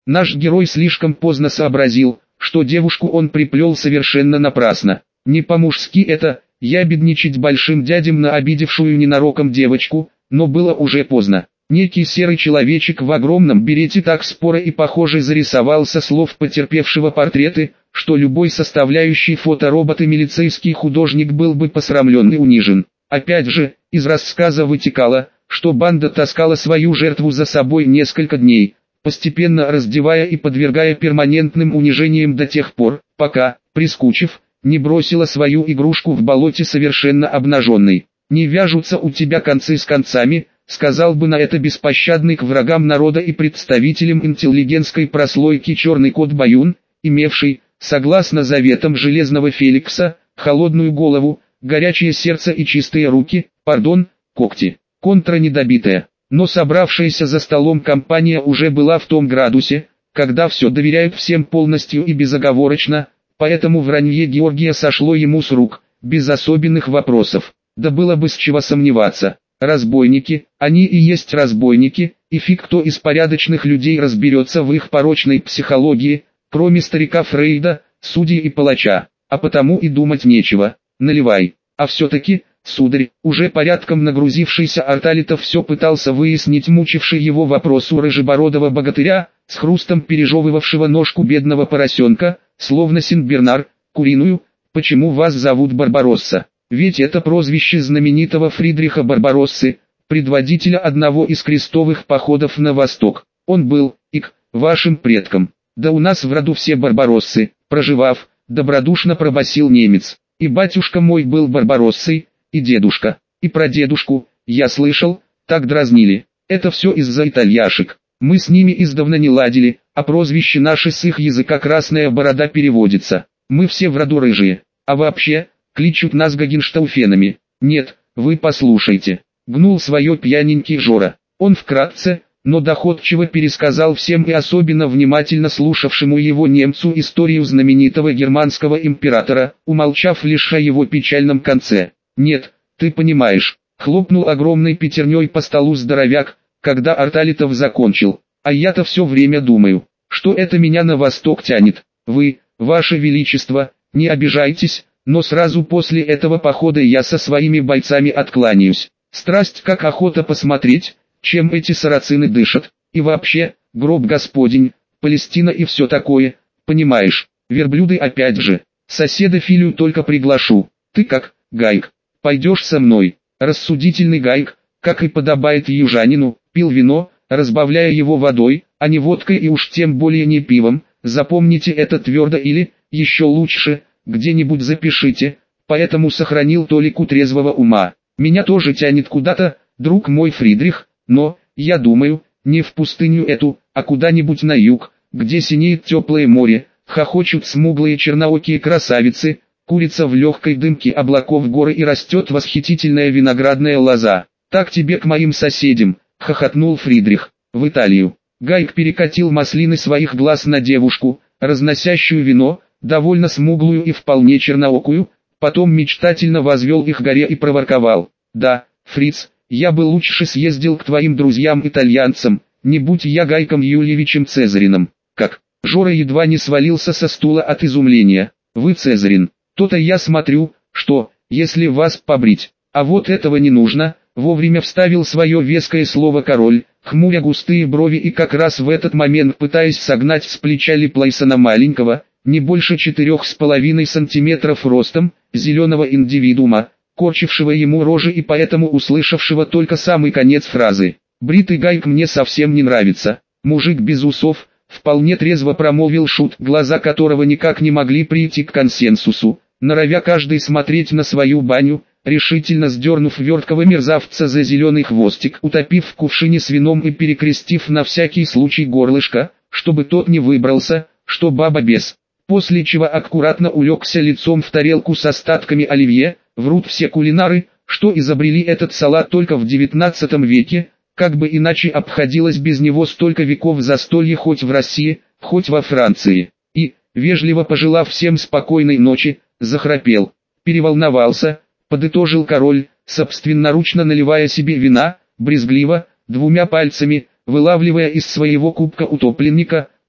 Наш герой слишком поздно сообразил, что девушку он приплел совершенно напрасно. Не по-мужски это, ябедничать большим дядям на обидевшую ненароком девочку, но было уже поздно. Некий серый человечек в огромном берете так споро и похоже зарисовал со слов потерпевшего портреты, что любой составляющий фоторобота милицейский художник был бы посрамлен и унижен. Опять же, из рассказа вытекало, что банда таскала свою жертву за собой несколько дней, постепенно раздевая и подвергая перманентным унижениям до тех пор, пока, прискучив, не бросила свою игрушку в болоте совершенно обнаженной. «Не вяжутся у тебя концы с концами», сказал бы на это беспощадный к врагам народа и представителям интеллигентской прослойки черный кот Баюн, имевший, согласно заветам Железного Феликса, холодную голову, горячее сердце и чистые руки, когти. Контра недобитая. Но собравшаяся за столом компания уже была в том градусе, когда все доверяют всем полностью и безоговорочно, поэтому вранье Георгия сошло ему с рук, без особенных вопросов. Да было бы с чего сомневаться. Разбойники, они и есть разбойники, и фиг кто из порядочных людей разберется в их порочной психологии, кроме старика Фрейда, судьи и палача, а потому и думать нечего, наливай. А все-таки, сударь, уже порядком нагрузившийся Арталитов все пытался выяснить мучивший его вопрос у рыжебородого богатыря, с хрустом пережевывавшего ножку бедного поросенка, словно Синбернар, куриную, почему вас зовут Барбаросса? Ведь это прозвище знаменитого Фридриха Барбароссы, предводителя одного из крестовых походов на восток. Он был, вашим предком. Да у нас в роду все Барбароссы, проживав, добродушно пробасил немец. И батюшка мой был Барбароссой, и дедушка, и прадедушку, я слышал, так дразнили. Это все из-за итальяшек. Мы с ними издавна не ладили, а прозвище наше с их языка «Красная борода» переводится. Мы все в роду рыжие. А вообще, кличут нас Гагенштауфенами. Нет, вы послушайте. Гнул свое пьяненький Жора. Он вкратце, но доходчиво пересказал всем и особенно внимательно слушавшему его немцу историю знаменитого германского императора, умолчав лишь о его печальном конце. «Нет, ты понимаешь», — хлопнул огромной пятерней по столу здоровяк, когда Арталитов закончил. «А я-то все время думаю, что это меня на восток тянет. Вы, ваше величество, не обижайтесь, но сразу после этого похода я со своими бойцами откланяюсь. Страсть как охота посмотреть, чем эти сарацины дышат, и вообще, гроб Господень, Палестина и все такое, понимаешь, верблюды опять же. Соседа Филю только приглашу. Ты как, Гайк, пойдешь со мной?» Рассудительный Гайк, как и подобает южанину, пил вино, разбавляя его водой, а не водкой и уж тем более не пивом. Запомните это твердо или, еще лучше, где-нибудь запишите, поэтому сохранил толику трезвого ума. Меня тоже тянет куда-то, друг мой Фридрих, но, я думаю, не в пустыню эту, а куда-нибудь на юг, где синеет теплое море, хохочут смуглые черноокие красавицы, курится в легкой дымке облаков горы и растет восхитительная виноградная лоза. Так тебе к моим соседям, хохотнул Фридрих, в Италию. Гайк перекатил маслины своих глаз на девушку, разносящую вино, довольно смуглую и вполне черноокую, потом мечтательно возвел их горе и проворковал. «Да, Фриц, я бы лучше съездил к твоим друзьям-итальянцам, не будь я Гайком Юльевичем Цезарином». «Как?» Жора едва не свалился со стула от изумления. «Вы Цезарин? То-то я смотрю, что, если вас побрить, а вот этого не нужно», вовремя вставил свое веское слово король, хмуря густые брови и как раз в этот момент пытаясь согнать с плеча Липлайсона маленького, не больше 4,5 сантиметров ростом, зеленого индивидуума, корчившего ему рожи и поэтому услышавшего только самый конец фразы. «Бритый Гайк мне совсем не нравится, мужик без усов», вполне трезво промолвил шут, глаза которого никак не могли прийти к консенсусу, норовя каждый смотреть на свою баню, решительно сдернув верткого мерзавца за зеленый хвостик, утопив в кувшине с вином и перекрестив на всякий случай горлышко, чтобы тот не выбрался, что баба без. После чего аккуратно улегся лицом в тарелку с остатками оливье. Врут все кулинары, что изобрели этот салат только в 19 веке, как бы иначе обходилось без него столько веков застолья хоть в России, хоть во Франции. И, вежливо пожелав всем спокойной ночи, захрапел. Переволновался, подытожил король, собственноручно наливая себе вина, брезгливо, двумя пальцами, вылавливая из своего кубка утопленника,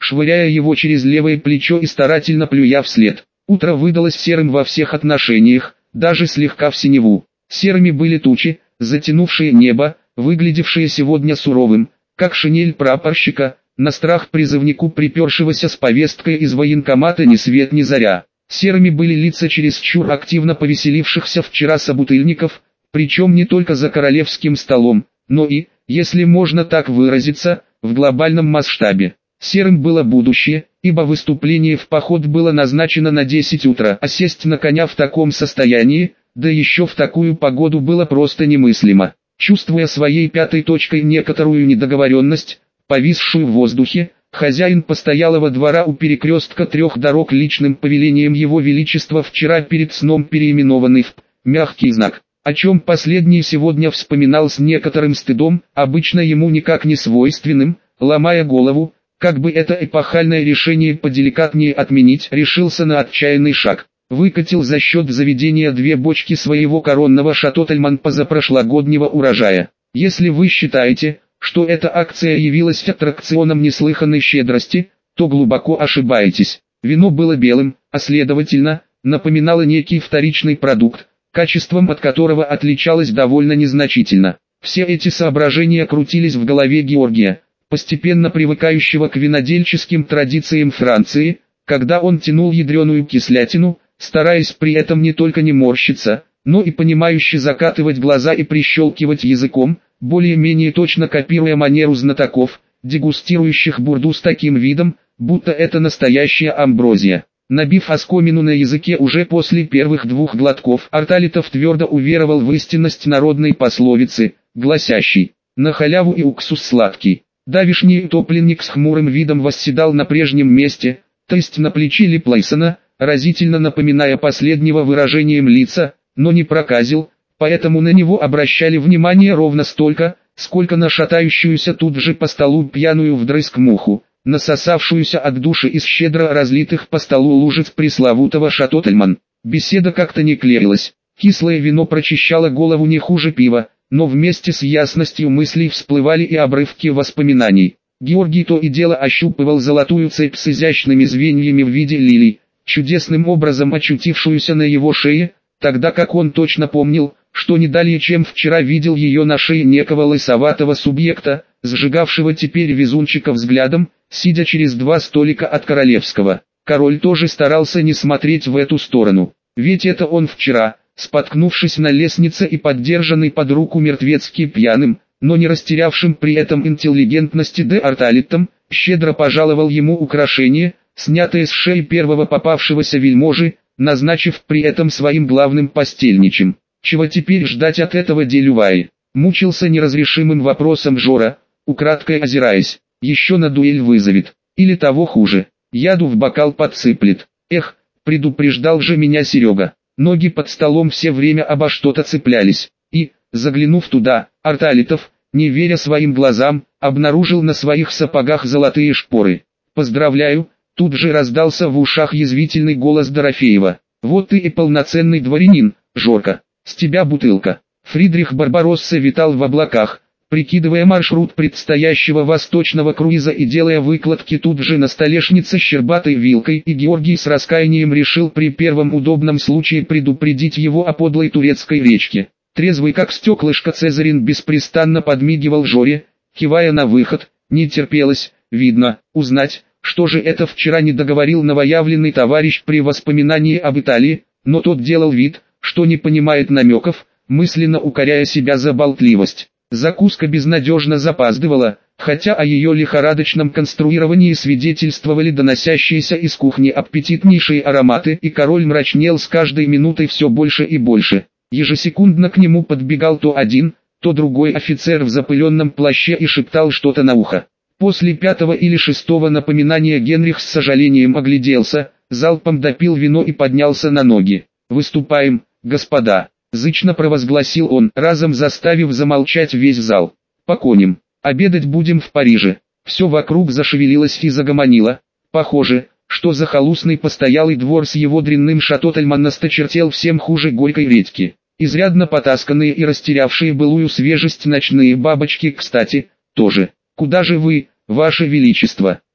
швыряя его через левое плечо и старательно плюя вслед. Утро выдалось серым во всех отношениях, даже слегка в синеву. Серыми были тучи, затянувшие небо, выглядевшие сегодня суровым, как шинель прапорщика, на страх призывнику, припершегося с повесткой из военкомата ни свет ни заря. Серыми были лица чересчур активно повеселившихся вчера собутыльников, причем не только за королевским столом, но и, если можно так выразиться, в глобальном масштабе. Серым было будущее, ибо выступление в поход было назначено на 10 утра, а сесть на коня в таком состоянии, да еще в такую погоду, было просто немыслимо. Чувствуя своей пятой точкой некоторую недоговоренность, повисшую в воздухе, хозяин постоялого двора у перекрестка трех дорог личным повелением его величества вчера перед сном переименованный в «мягкий знак», о чем последний сегодня вспоминал с некоторым стыдом, обычно ему никак не свойственным, ломая голову, как бы это эпохальное решение поделикатнее отменить, решился на отчаянный шаг. Выкатил за счет заведения 2 бочки своего коронного Шато Тельман позапрошлогоднего урожая. Если вы считаете, что эта акция явилась аттракционом неслыханной щедрости, то глубоко ошибаетесь. Вино было белым, а следовательно, напоминало некий вторичный продукт, качеством от которого отличалось довольно незначительно. Все эти соображения крутились в голове Георгия, постепенно привыкающего к винодельческим традициям Франции, когда он тянул ядреную кислятину, стараясь при этом не только не морщиться, но и понимающе закатывать глаза и прищелкивать языком, более-менее точно копируя манеру знатоков, дегустирующих бурду с таким видом, будто это настоящая амброзия. Набив оскомину на языке уже после первых 2 глотков, Арталитов твердо уверовал в истинность народной пословицы, гласящей «на халяву и уксус сладкий». Давишний утопленник с хмурым видом восседал на прежнем месте, то есть на плече Ли Плейсона, разительно напоминая последнего выражением лица, но не проказил, поэтому на него обращали внимание ровно столько, сколько на шатающуюся тут же по столу пьяную вдрызг муху, насосавшуюся от души из щедро разлитых по столу лужиц пресловутого Шато Тельман. Беседа как-то не клеилась, кислое вино прочищало голову не хуже пива, но вместе с ясностью мыслей всплывали и обрывки воспоминаний. Георгий то и дело ощупывал золотую цепь с изящными звеньями в виде лилий, чудесным образом очутившуюся на его шее, тогда как он точно помнил, что не далее чем вчера видел ее на шее некого лысоватого субъекта, сжигавшего теперь везунчика взглядом, сидя через 2 столика от королевского. Король тоже старался не смотреть в эту сторону, ведь это он вчера, споткнувшись на лестнице и поддержанный под руку мертвецки пьяным, но не растерявшим при этом интеллигентности де Арталитом, щедро пожаловал ему украшение, снятое с шеи первого попавшегося вельможи, назначив при этом своим главным постельничем. Чего теперь ждать от этого Делюваи? Мучился неразрешимым вопросом Жора, украдкой озираясь. Еще на дуэль вызовет. Или того хуже, яду в бокал подсыплет. Эх, предупреждал же меня Серега. Ноги под столом все время обо что-то цеплялись. И, заглянув туда, Арталитов, не веря своим глазам, обнаружил на своих сапогах золотые шпоры. «Поздравляю!» Тут же раздался в ушах язвительный голос Дорофеева. «Вот ты и полноценный дворянин, Жорка, с тебя бутылка». Фридрих Барбаросса витал в облаках, прикидывая маршрут предстоящего восточного круиза и делая выкладки тут же на столешнице щербатой вилкой, и Георгий с раскаянием решил при первом удобном случае предупредить его о подлой турецкой речке. Трезвый как стеклышко Цезарин беспрестанно подмигивал Жоре, кивая на выход, не терпелось, видно, узнать, что же это вчера не договорил новоявленный товарищ при воспоминании об Италии, но тот делал вид, что не понимает намеков, мысленно укоряя себя за болтливость. Закуска безнадежно запаздывала, хотя о ее лихорадочном конструировании свидетельствовали доносящиеся из кухни аппетитнейшие ароматы, и король мрачнел с каждой минутой все больше и больше. Ежесекундно к нему подбегал то один, то другой офицер в запыленном плаще и шептал что-то на ухо. После 5-го или 6-го напоминания Генрих с сожалением огляделся, залпом допил вино и поднялся на ноги. «Выступаем, господа!» — зычно провозгласил он, разом заставив замолчать весь зал. «По коням. Обедать будем в Париже». Все вокруг зашевелилось и загомонило. Похоже, что захолустный постоялый двор с его дрянным Шато Тельман осточертел всем хуже горькой редьки. Изрядно потасканные и растерявшие былую свежесть ночные бабочки, кстати, тоже. «Куда же вы, ваше величество?»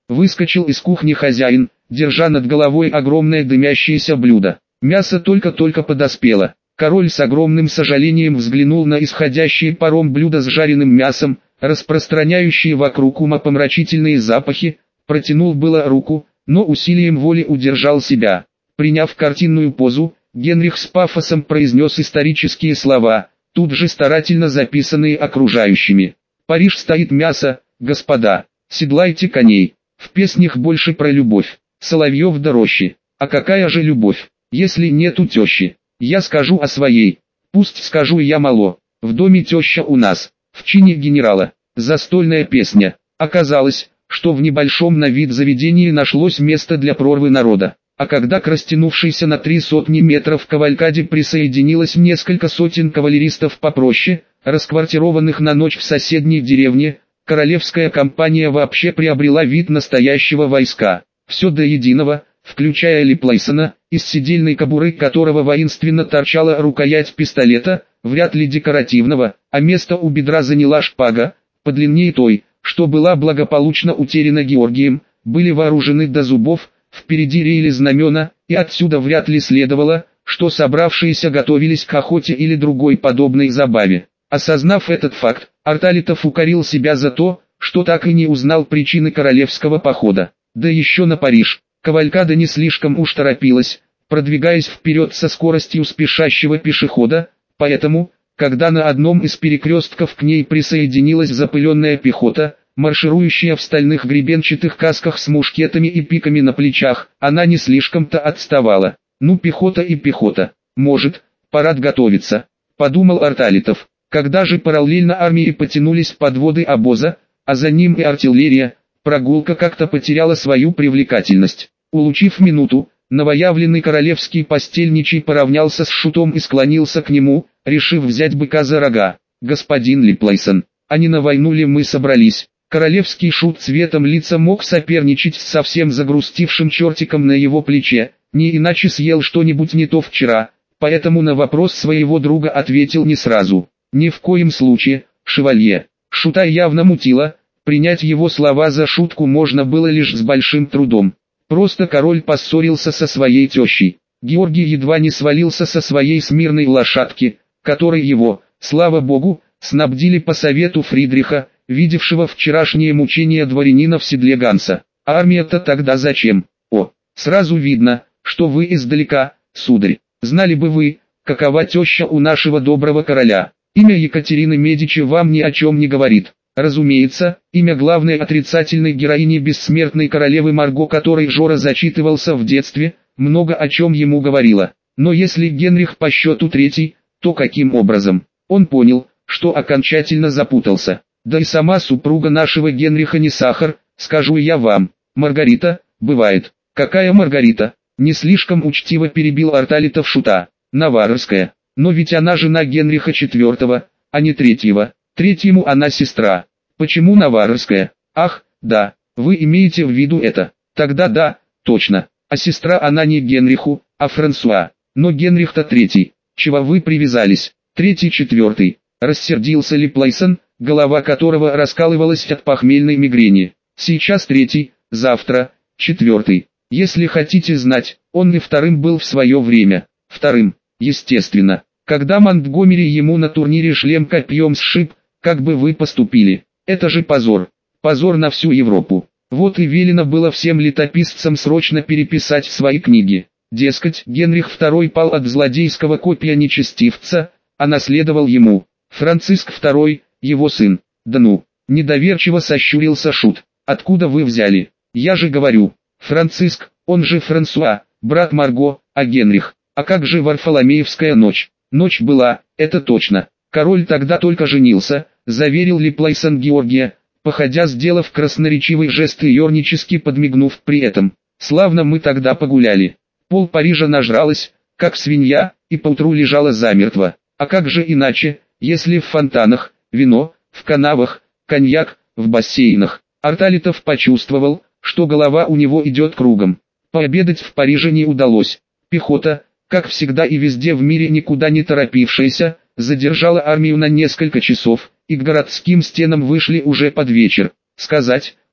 Выскочил из кухни хозяин, держа над головой огромное дымящееся блюдо. Мясо только-только подоспело. Король с огромным сожалением взглянул на исходящие паром блюдо с жареным мясом, распространяющие вокруг умопомрачительные запахи, протянул было руку, но усилием воли удержал себя. Приняв картинную позу, Генрих с пафосом произнес исторические слова, тут же старательно записанные окружающими. «Париж стоит мясо, господа, седлайте коней». В песнях больше про любовь. Соловьев да рощи. А какая же любовь, если нету тещи? Я скажу о своей. Пусть скажу я мало. В доме теща у нас, в чине генерала. Застольная песня. Оказалось, что в небольшом на вид заведении нашлось место для прорвы народа. А когда к растянувшейся на 300 метров кавалькаде присоединилось несколько сотен кавалеристов попроще, расквартированных на ночь в соседней деревне, королевская компания вообще приобрела вид настоящего войска. Все до единого, включая Ли Плейсона, из седельной кобуры которого воинственно торчала рукоять пистолета, вряд ли декоративного, а место у бедра заняла шпага, подлиннее той, что была благополучно утеряна Георгием, были вооружены до зубов, впереди реяли знамена, и отсюда вряд ли следовало, что собравшиеся готовились к охоте или другой подобной забаве. Осознав этот факт, Арталитов укорил себя за то, что так и не узнал причины королевского похода. Да еще на Париж. Кавалькада не слишком уж торопилась, продвигаясь вперед со скоростью спешащего пешехода, поэтому, когда на одном из перекрестков к ней присоединилась запыленная пехота, марширующая в стальных гребенчатых касках с мушкетами и пиками на плечах, она не слишком-то отставала. Ну пехота и пехота, может, парад готовится, подумал Арталитов. Когда же параллельно армии потянулись подводы обоза, а за ним и артиллерия, прогулка как-то потеряла свою привлекательность. Улучив минуту, новоявленный королевский постельничий поравнялся с шутом и склонился к нему, решив взять быка за рога. «Господин Ли Плейсон, а не на войну ли мы собрались?» Королевский шут цветом лица мог соперничать с совсем загрустившим чертиком на его плече, не иначе съел что-нибудь не то вчера, поэтому на вопрос своего друга ответил не сразу. «Ни в коем случае, шевалье». Шута явно мутило, принять его слова за шутку можно было лишь с большим трудом. Просто король поссорился со своей тещей. Георгий едва не свалился со своей смирной лошадки, которой его, слава богу, снабдили по совету Фридриха, видевшего вчерашнее мучение дворянина в седле Ганса. А армия-то тогда зачем? О, сразу видно, что вы издалека, сударь. Знали бы вы, какова теща у нашего доброго короля. Имя Екатерины Медичи вам ни о чем не говорит. Разумеется, имя главной отрицательной героини бессмертной королевы Марго, которой Жора зачитывался в детстве, много о чем ему говорило. Но если Генрих по счету третий, то каким образом? Он понял, что окончательно запутался. Да и сама супруга нашего Генриха не сахар, скажу я вам. Маргарита, бывает. Какая Маргарита? Не слишком учтиво перебил Арталитов шута. Наварская. Но ведь она жена Генриха IV, а не третьего. Третьему она сестра. Почему Наварская? Ах, да, вы имеете в виду это. Тогда да, точно. А сестра она не Генриху, а Франсуа. Но Генрих-то третий. Чего вы привязались? Третий, четвертый. Рассердился Ли Плейсон, голова которого раскалывалась от похмельной мигрени. Сейчас третий, завтра, четвертый. Если хотите знать, он и вторым был в свое время. Вторым, естественно. Когда Монтгомери ему на турнире шлем копьем сшиб, как бы вы поступили? Это же позор. Позор на всю Европу. Вот и велено было всем летописцам срочно переписать свои книги. Дескать, Генрих II пал от злодейского копья нечестивца, а наследовал ему Франциск II, его сын. Да ну, недоверчиво сощурился шут. Откуда вы взяли? Я же говорю, Франциск, он же Франсуа, брат Марго, а Генрих. А как же Варфоломеевская ночь? Ночь была, это точно. Король тогда только женился, заверил Ли Плейсон Георгия, походя сделав красноречивый жест и ернически подмигнув при этом. Славно мы тогда погуляли. Пол Парижа нажралась, как свинья, и поутру лежала замертво. А как же иначе, если в фонтанах, вино, в канавах, коньяк, в бассейнах. Арталитов почувствовал, что голова у него идет кругом. Пообедать в Париже не удалось. Пехота, как всегда и везде в мире никуда не торопившаяся, задержала армию на несколько часов, и к городским стенам вышли уже под вечер. Сказать,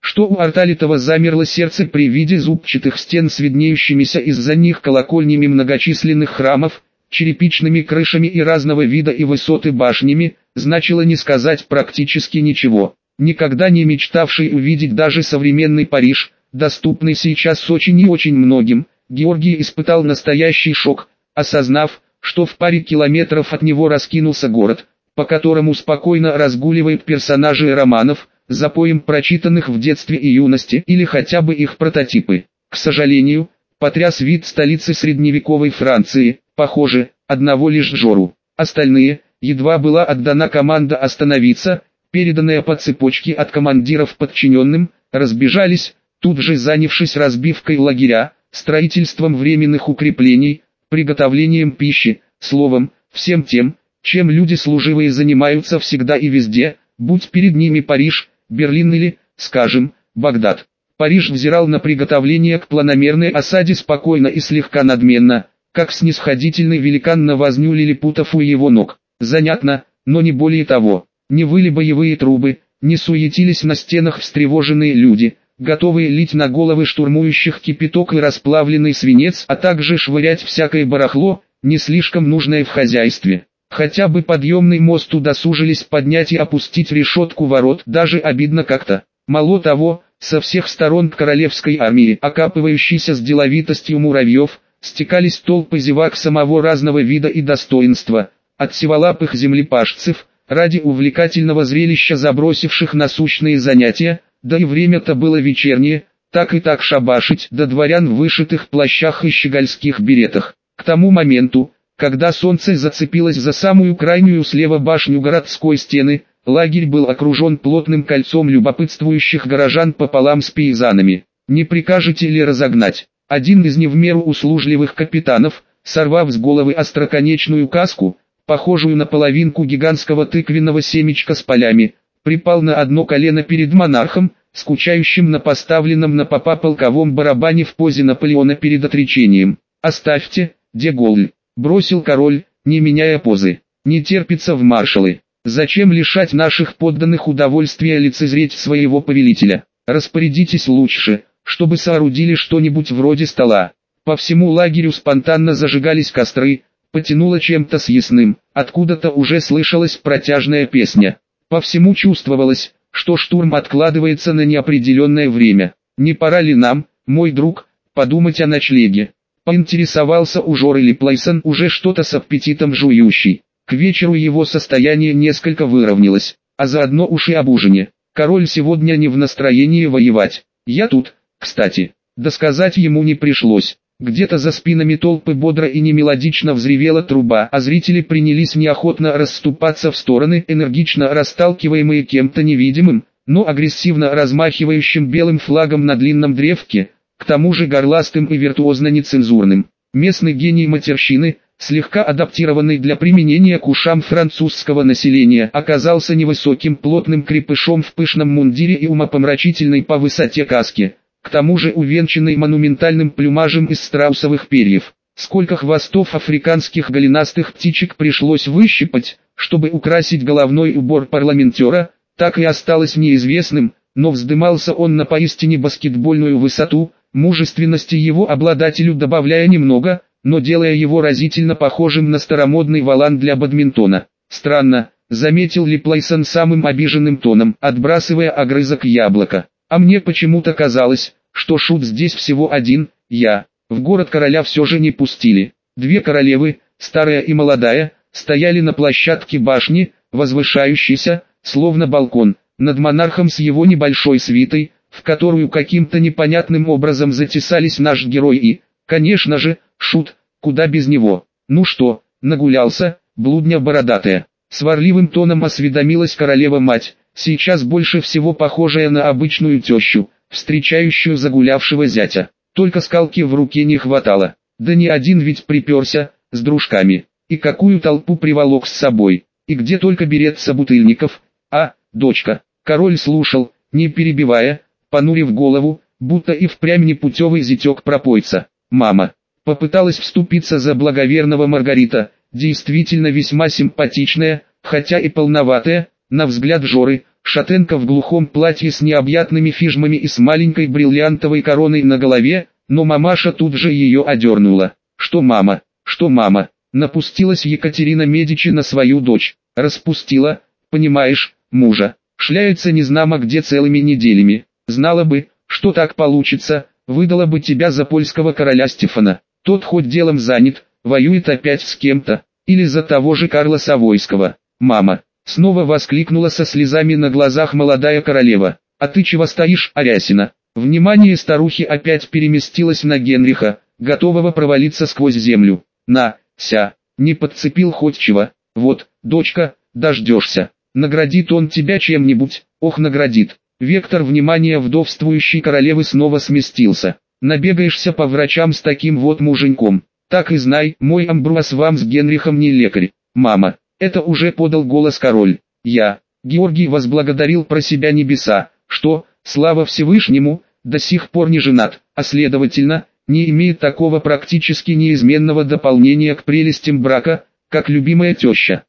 что у Арталитова замерло сердце при виде зубчатых стен с виднеющимися из-за них колокольнями многочисленных храмов, черепичными крышами и разного вида и высоты башнями, значило не сказать практически ничего. Никогда не мечтавший увидеть даже современный Париж, доступный сейчас очень и очень многим, Георгий испытал настоящий шок, осознав, что в паре километров от него раскинулся город, по которому спокойно разгуливают персонажи романов, запоем прочитанных в детстве и юности или хотя бы их прототипы. К сожалению, потряс вид столицы средневековой Франции, похоже, одного лишь Жору. Остальные, едва была отдана команда остановиться, переданная по цепочке от командиров подчиненным, разбежались, тут же занявшись разбивкой лагеря, строительством временных укреплений, приготовлением пищи, словом, всем тем, чем люди служивые занимаются всегда и везде, будь перед ними Париж, Берлин или, скажем, Багдад. Париж взирал на приготовление к планомерной осаде спокойно и слегка надменно, как снисходительный великан на возню лилипутов у его ног. Занятно, но не более того. Не выли боевые трубы, не суетились на стенах встревоженные люди, готовые лить на головы штурмующих кипяток и расплавленный свинец, а также швырять всякое барахло, не слишком нужное в хозяйстве. Хотя бы подъемный мост удосужились поднять и опустить решетку ворот, даже обидно как-то. Мало того, со всех сторон к королевской армии, окапывающейся с деловитостью муравьев, стекались толпы зевак самого разного вида и достоинства, от сиволапых землепашцев, ради увлекательного зрелища забросивших насущные занятия, да и время-то было вечернее, так и так шабашить, до дворян в вышитых плащах и щегольских беретах. К тому моменту, когда солнце зацепилось за самую крайнюю слева башню городской стены, лагерь был окружен плотным кольцом любопытствующих горожан пополам с пейзанами. Не прикажете ли разогнать? Один из не в меру услужливых капитанов, сорвав с головы остроконечную каску, похожую на половинку гигантского тыквенного семечка с полями, припал на одно колено перед монархом, скучающим на поставленном на попа полковом барабане в позе Наполеона перед отречением. «Оставьте, де Голль», — бросил король, не меняя позы. «Не терпится в маршалы. Зачем лишать наших подданных удовольствия лицезреть своего повелителя? Распорядитесь лучше, чтобы соорудили что-нибудь вроде стола». По всему лагерю спонтанно зажигались костры, потянуло чем-то съестным, откуда-то уже слышалась протяжная песня. По всему чувствовалось, что штурм откладывается на неопределенное время. «Не пора ли нам, мой друг, подумать о ночлеге?» — поинтересовался у Жоры Леплейсон, уже что-то с аппетитом жующий. К вечеру его состояние несколько выровнялось, а заодно уж и об ужине. Король сегодня не в настроении воевать. Я тут, кстати. Досказать ему не пришлось. Где-то за спинами толпы бодро и немелодично взревела труба, а зрители принялись неохотно расступаться в стороны, энергично расталкиваемые кем-то невидимым, но агрессивно размахивающим белым флагом на длинном древке, к тому же горластым и виртуозно нецензурным. Местный гений матерщины, слегка адаптированный для применения к ушам французского населения, оказался невысоким плотным крепышом в пышном мундире и умопомрачительной по высоте каске, к тому же увенчанный монументальным плюмажем из страусовых перьев. Сколько хвостов африканских голенастых птичек пришлось выщипать, чтобы украсить головной убор парламентера, так и осталось неизвестным, но вздымался он на поистине баскетбольную высоту, мужественности его обладателю добавляя немного, но делая его разительно похожим на старомодный валан для бадминтона. «Странно», — заметил Леплейсон самым обиженным тоном, отбрасывая огрызок яблока. «А мне почему-то казалось, что шут здесь всего один, я». В город короля все же не пустили. Две королевы, старая и молодая, стояли на площадке башни, возвышающейся, словно балкон, над монархом с его небольшой свитой, в которую каким-то непонятным образом затесались наш герой и, конечно же, шут, куда без него. «Ну что, нагулялся, блудня бородатая?» Сварливым тоном осведомилась королева-мать, сейчас больше всего похожая на обычную тещу, встречающую загулявшего зятя. Только скалки в руке не хватало. Да не один ведь приперся, с дружками. И какую толпу приволок с собой. И где только берет собутыльников. А, дочка. Король слушал, не перебивая, понурив голову, будто и впрямь непутевый зятек-пропойца. Мама. Попыталась вступиться за благоверного Маргарита, действительно весьма симпатичная, хотя и полноватая, на взгляд Жоры, шатенка в глухом платье с необъятными фижмами и с маленькой бриллиантовой короной на голове, но мамаша тут же ее одернула. «Что мама? Что мама?» Напустилась Екатерина Медичи на свою дочь. «Распустила, понимаешь, мужа. Шляется незнамо где целыми неделями. Знала бы, что так получится, выдала бы тебя за польского короля Стефана. Тот хоть делом занят, воюет опять с кем-то, или за того же Карла Савойского. Мама!» Снова воскликнула со слезами на глазах молодая королева. «А ты чего стоишь, Арясина?» Внимание старухи опять переместилось на Генриха, готового провалиться сквозь землю. «На, не подцепил хоть чего. Вот, дочка, дождешься. Наградит он тебя чем-нибудь, ох наградит». Вектор внимания вдовствующей королевы снова сместился. «Набегаешься по врачам с таким вот муженьком. Так и знай, мой Амбруас вам с Генрихом не лекарь. Мама». Это уже подал голос король. Георгий возблагодарил про себя небеса, что, слава Всевышнему, до сих пор не женат, а следовательно, не имеет такого практически неизменного дополнения к прелестям брака, как любимая теща.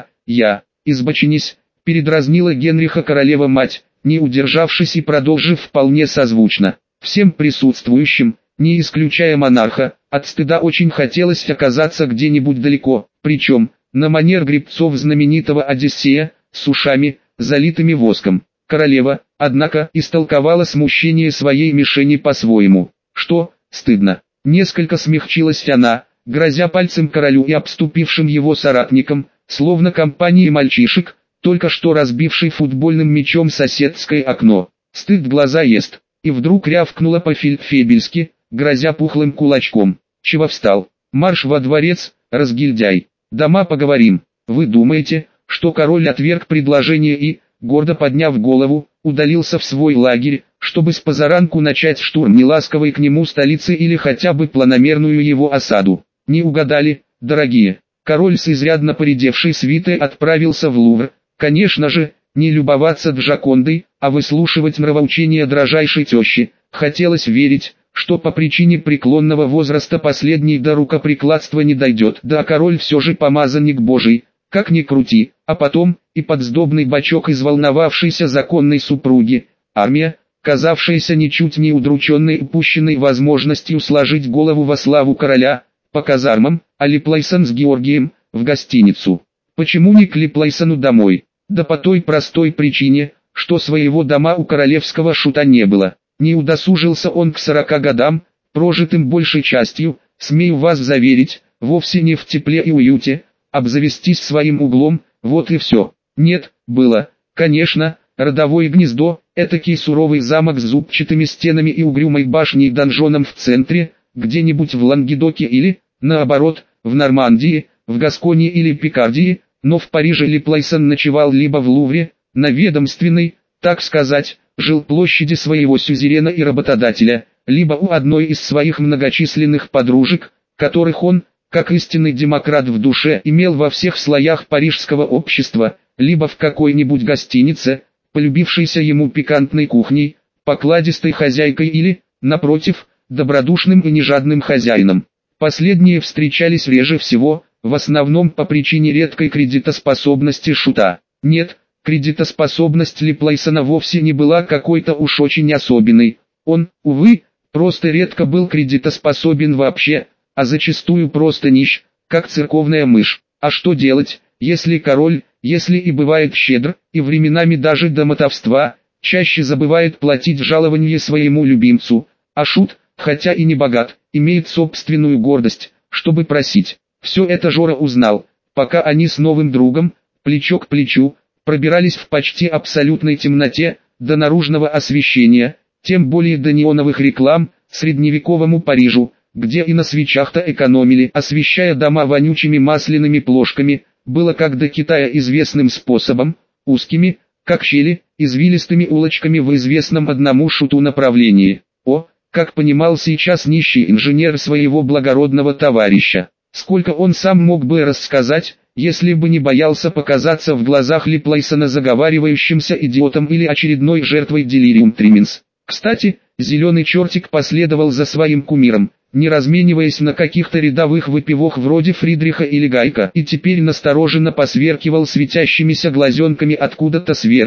Избочинись, передразнила Генриха королева-мать, не удержавшись и продолжив вполне созвучно. Всем присутствующим, не исключая монарха, от стыда очень хотелось оказаться где-нибудь далеко, причем, на манер гребцов знаменитого Одиссея, с ушами, залитыми воском. Королева, однако, истолковала смущение своей мишени по-своему. «Что, стыдно?» Несколько смягчилась она, грозя пальцем королю и обступившим его соратникам, словно компании мальчишек, только что разбивший футбольным мячом соседское окно. «Стыд глаза ест», и вдруг рявкнула по-фельдфебельски, грозя пухлым кулачком. «Чего встал? Марш во дворец, разгильдяй! Дома поговорим». Вы думаете, что король отверг предложение и, гордо подняв голову, удалился в свой лагерь, чтобы с позаранку начать штурм неласковой к нему столицы или хотя бы планомерную его осаду? Не угадали, дорогие. Король с изрядно поредевшей свитой отправился в Лувр, конечно же, не любоваться Джокондой, а выслушивать нравоучения дрожайшей тещи. Хотелось верить, что по причине преклонного возраста последний до рукоприкладства не дойдет. Да, король все же помазанник Божий, как ни крути, а потом и подсдобный бачок из волновавшейся законной супруги. Армия, казавшаяся ничуть не удрученной упущенной возможностью сложить голову во славу короля, по казармам, а Липлайсон с Георгием, в гостиницу. Почему не к Липлайсону домой? Да по той простой причине, что своего дома у королевского шута не было. Не удосужился он к 40 годам, прожитым большей частью, смею вас заверить, вовсе не в тепле и уюте, обзавестись своим углом, вот и все. Нет, было, конечно, родовое гнездо, этакий суровый замок с зубчатыми стенами и угрюмой башней донжоном в центре, где-нибудь в Лангедоке или, наоборот, в Нормандии, в Гасконии или Пикардии, но в Париже Липлайсон ночевал либо в Лувре, на ведомственной, так сказать, жилплощади своего сюзерена и работодателя, либо у одной из своих многочисленных подружек, которых он, как истинный демократ в душе, имел во всех слоях парижского общества, либо в какой-нибудь гостинице, полюбившейся ему пикантной кухней, покладистой хозяйкой или, напротив, добродушным и нежадным хозяином. Последние встречались реже всего, в основном по причине редкой кредитоспособности шута. Нет, кредитоспособность Липлайсона вовсе не была какой-то уж очень особенной. Он, увы, просто редко был кредитоспособен вообще, а зачастую просто нищ, как церковная мышь. А что делать, если король, если и бывает щедр, и временами даже до мотовства, чаще забывает платить жалование своему любимцу, а шут, хотя и не богат, имеет собственную гордость, чтобы просить. Все это Жора узнал, пока они с новым другом, плечо к плечу, пробирались в почти абсолютной темноте, до наружного освещения, тем более до неоновых реклам, средневековому Парижу, где и на свечах-то экономили, освещая дома вонючими масляными плошками, было как до Китая известным способом, узкими, как щели, извилистыми улочками в известном одному шуту направлении. О, как понимал сейчас нищий инженер своего благородного товарища. Сколько он сам мог бы рассказать, если бы не боялся показаться в глазах Липлайсона заговаривающимся идиотом или очередной жертвой делириум трименс. Кстати, зеленый чертик последовал за своим кумиром, не размениваясь на каких-то рядовых выпивок вроде Фридриха или Гайка, и теперь настороженно посверкивал светящимися глазенками откуда-то сверху,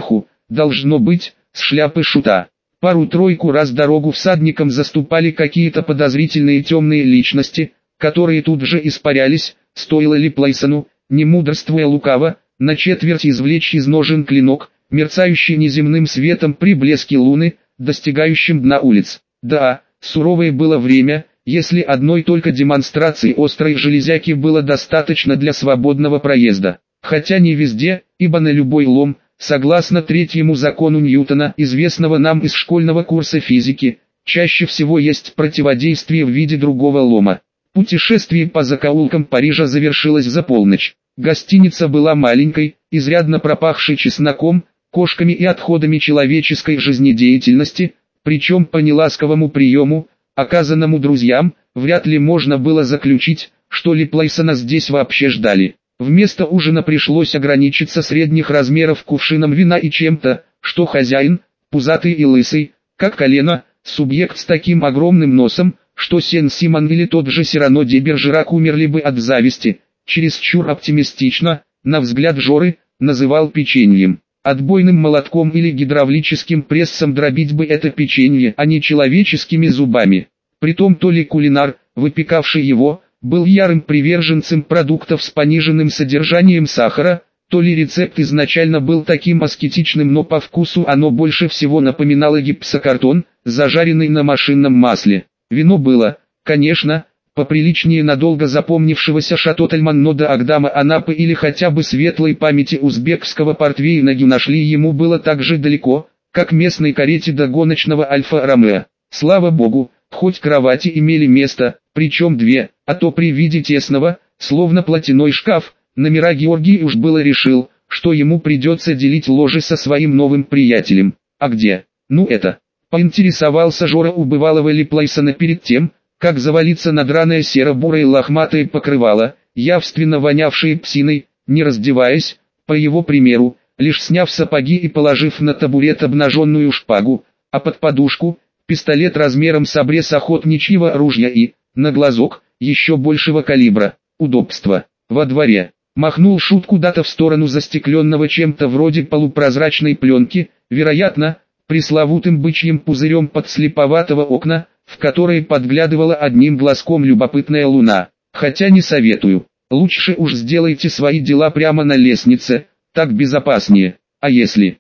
должно быть, с шляпы шута. Пару-тройку раз дорогу всадникам заступали какие-то подозрительные темные личности, которые тут же испарялись, стоило ли Плейсону, не мудрствуя лукаво, на четверть извлечь из ножен клинок, мерцающий неземным светом при блеске луны, достигающим дна улиц. Да, суровое было время, если одной только демонстрации острой железяки было достаточно для свободного проезда. Хотя не везде, ибо на любой лом, согласно третьему закону Ньютона, известного нам из школьного курса физики, чаще всего есть противодействие в виде другого лома. Путешествие по закоулкам Парижа завершилось за полночь. Гостиница была маленькой, изрядно пропахшей чесноком, кошками и отходами человеческой жизнедеятельности, причем по неласковому приему, оказанному друзьям, вряд ли можно было заключить, что Леплейсона здесь вообще ждали. Вместо ужина пришлось ограничиться средних размеров кувшином вина и чем-то, что хозяин, пузатый и лысый, как колено, субъект с таким огромным носом, что Сен-Симон или тот же Сирано де Бержерак умерли бы от зависти, чересчур оптимистично, на взгляд Жоры, называл печеньем. Отбойным молотком или гидравлическим прессом дробить бы это печенье, а не человеческими зубами. Притом то ли кулинар, выпекавший его, был ярым приверженцем продуктов с пониженным содержанием сахара, то ли рецепт изначально был таким аскетичным, но по вкусу оно больше всего напоминало гипсокартон, зажаренный на машинном масле. Вино было, конечно, поприличнее надолго запомнившегося Шато Тельман де Агдама Анапы или хотя бы светлой памяти узбекского портвейна нашли ему было так же далеко, как местной карете до гоночного Альфа-Ромео. Слава богу, хоть кровати имели место, причем две, а то при виде тесного, словно платяной шкаф, номера Георгий уж было решил, что ему придется делить ложе со своим новым приятелем. А где? Ну это. Поинтересовался Жора у бывалого Леплейсона перед тем, как завалиться на драное серо-бурое лохматое покрывало, явственно вонявшее псиной, не раздеваясь, по его примеру, лишь сняв сапоги и положив на табурет обнаженную шпагу, а под подушку, пистолет размером с обрез охотничьего ружья и, на глазок, еще большего калибра, удобства. Во дворе, махнул шут куда-то в сторону застекленного чем-то вроде полупрозрачной пленки, вероятно, пресловутым бычьим пузырем подслеповатого окна, в которое подглядывала одним глазком любопытная луна. Хотя не советую, лучше уж сделайте свои дела прямо на лестнице, так безопаснее. А если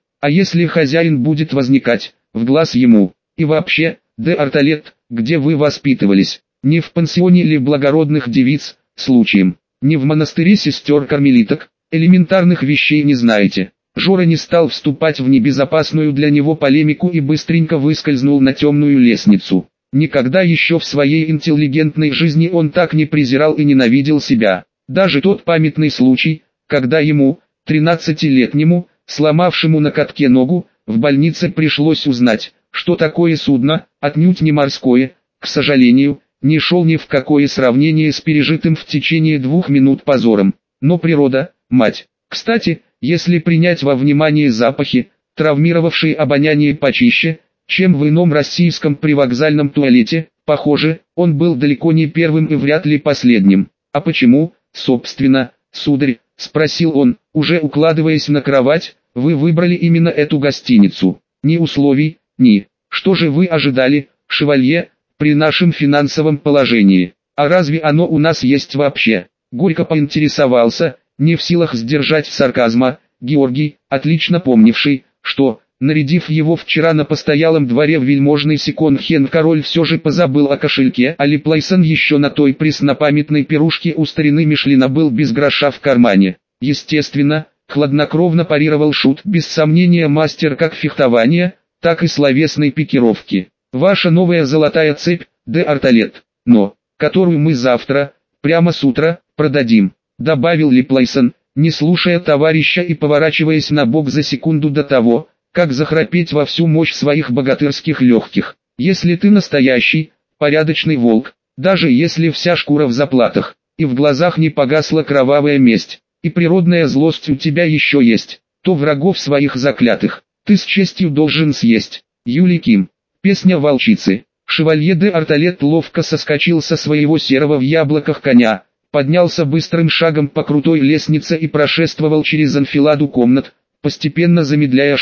хозяин будет возникать, в глаз ему? И вообще, де Арталет, где вы воспитывались? Не в пансионе ли благородных девиц, случаем? Не в монастыре сестер-кармелиток? Элементарных вещей не знаете. Жора не стал вступать в небезопасную для него полемику и быстренько выскользнул на темную лестницу. Никогда еще в своей интеллигентной жизни он так не презирал и ненавидел себя. Даже тот памятный случай, когда ему, 13-летнему, сломавшему на катке ногу, в больнице пришлось узнать, что такое судно, отнюдь не морское, к сожалению, не шел ни в какое сравнение с пережитым в течение 2 минут позором. Но природа, мать. Кстати, если принять во внимание запахи, травмировавшие обоняние почище, чем в ином российском привокзальном туалете, похоже, он был далеко не первым и вряд ли последним. А почему, собственно, сударь, спросил он, уже укладываясь на кровать, вы выбрали именно эту гостиницу? Ни условий, ни. Что же вы ожидали, шевалье, при нашем финансовом положении? А разве оно у нас есть вообще? Горько поинтересовался, не в силах сдержать сарказма, Георгий, отлично помнивший, что, нарядив его вчера на постоялом дворе в вельможный секонд-хенд, король все же позабыл о кошельке, а Леплейсон еще на той преснопамятной пирушке у старины Мишлина был без гроша в кармане. Естественно, хладнокровно парировал шут, без сомнения мастер как фехтования, так и словесной пикировки. Ваша новая золотая цепь, де Арталет, но, которую мы завтра, прямо с утра, продадим, добавил Леплейсон, не слушая товарища и поворачиваясь на бок за секунду до того, как захрапеть во всю мощь своих богатырских легких. Если ты настоящий, порядочный волк, даже если вся шкура в заплатах, и в глазах не погасла кровавая месть, и природная злость у тебя еще есть, то врагов своих заклятых, ты с честью должен съесть. Юлий Ким. Песня волчицы. Шевалье де Арталет ловко соскочил со своего серого в яблоках коня, поднялся быстрым шагом по крутой лестнице и прошествовал через анфиладу комнат, постепенно замедляя шаг.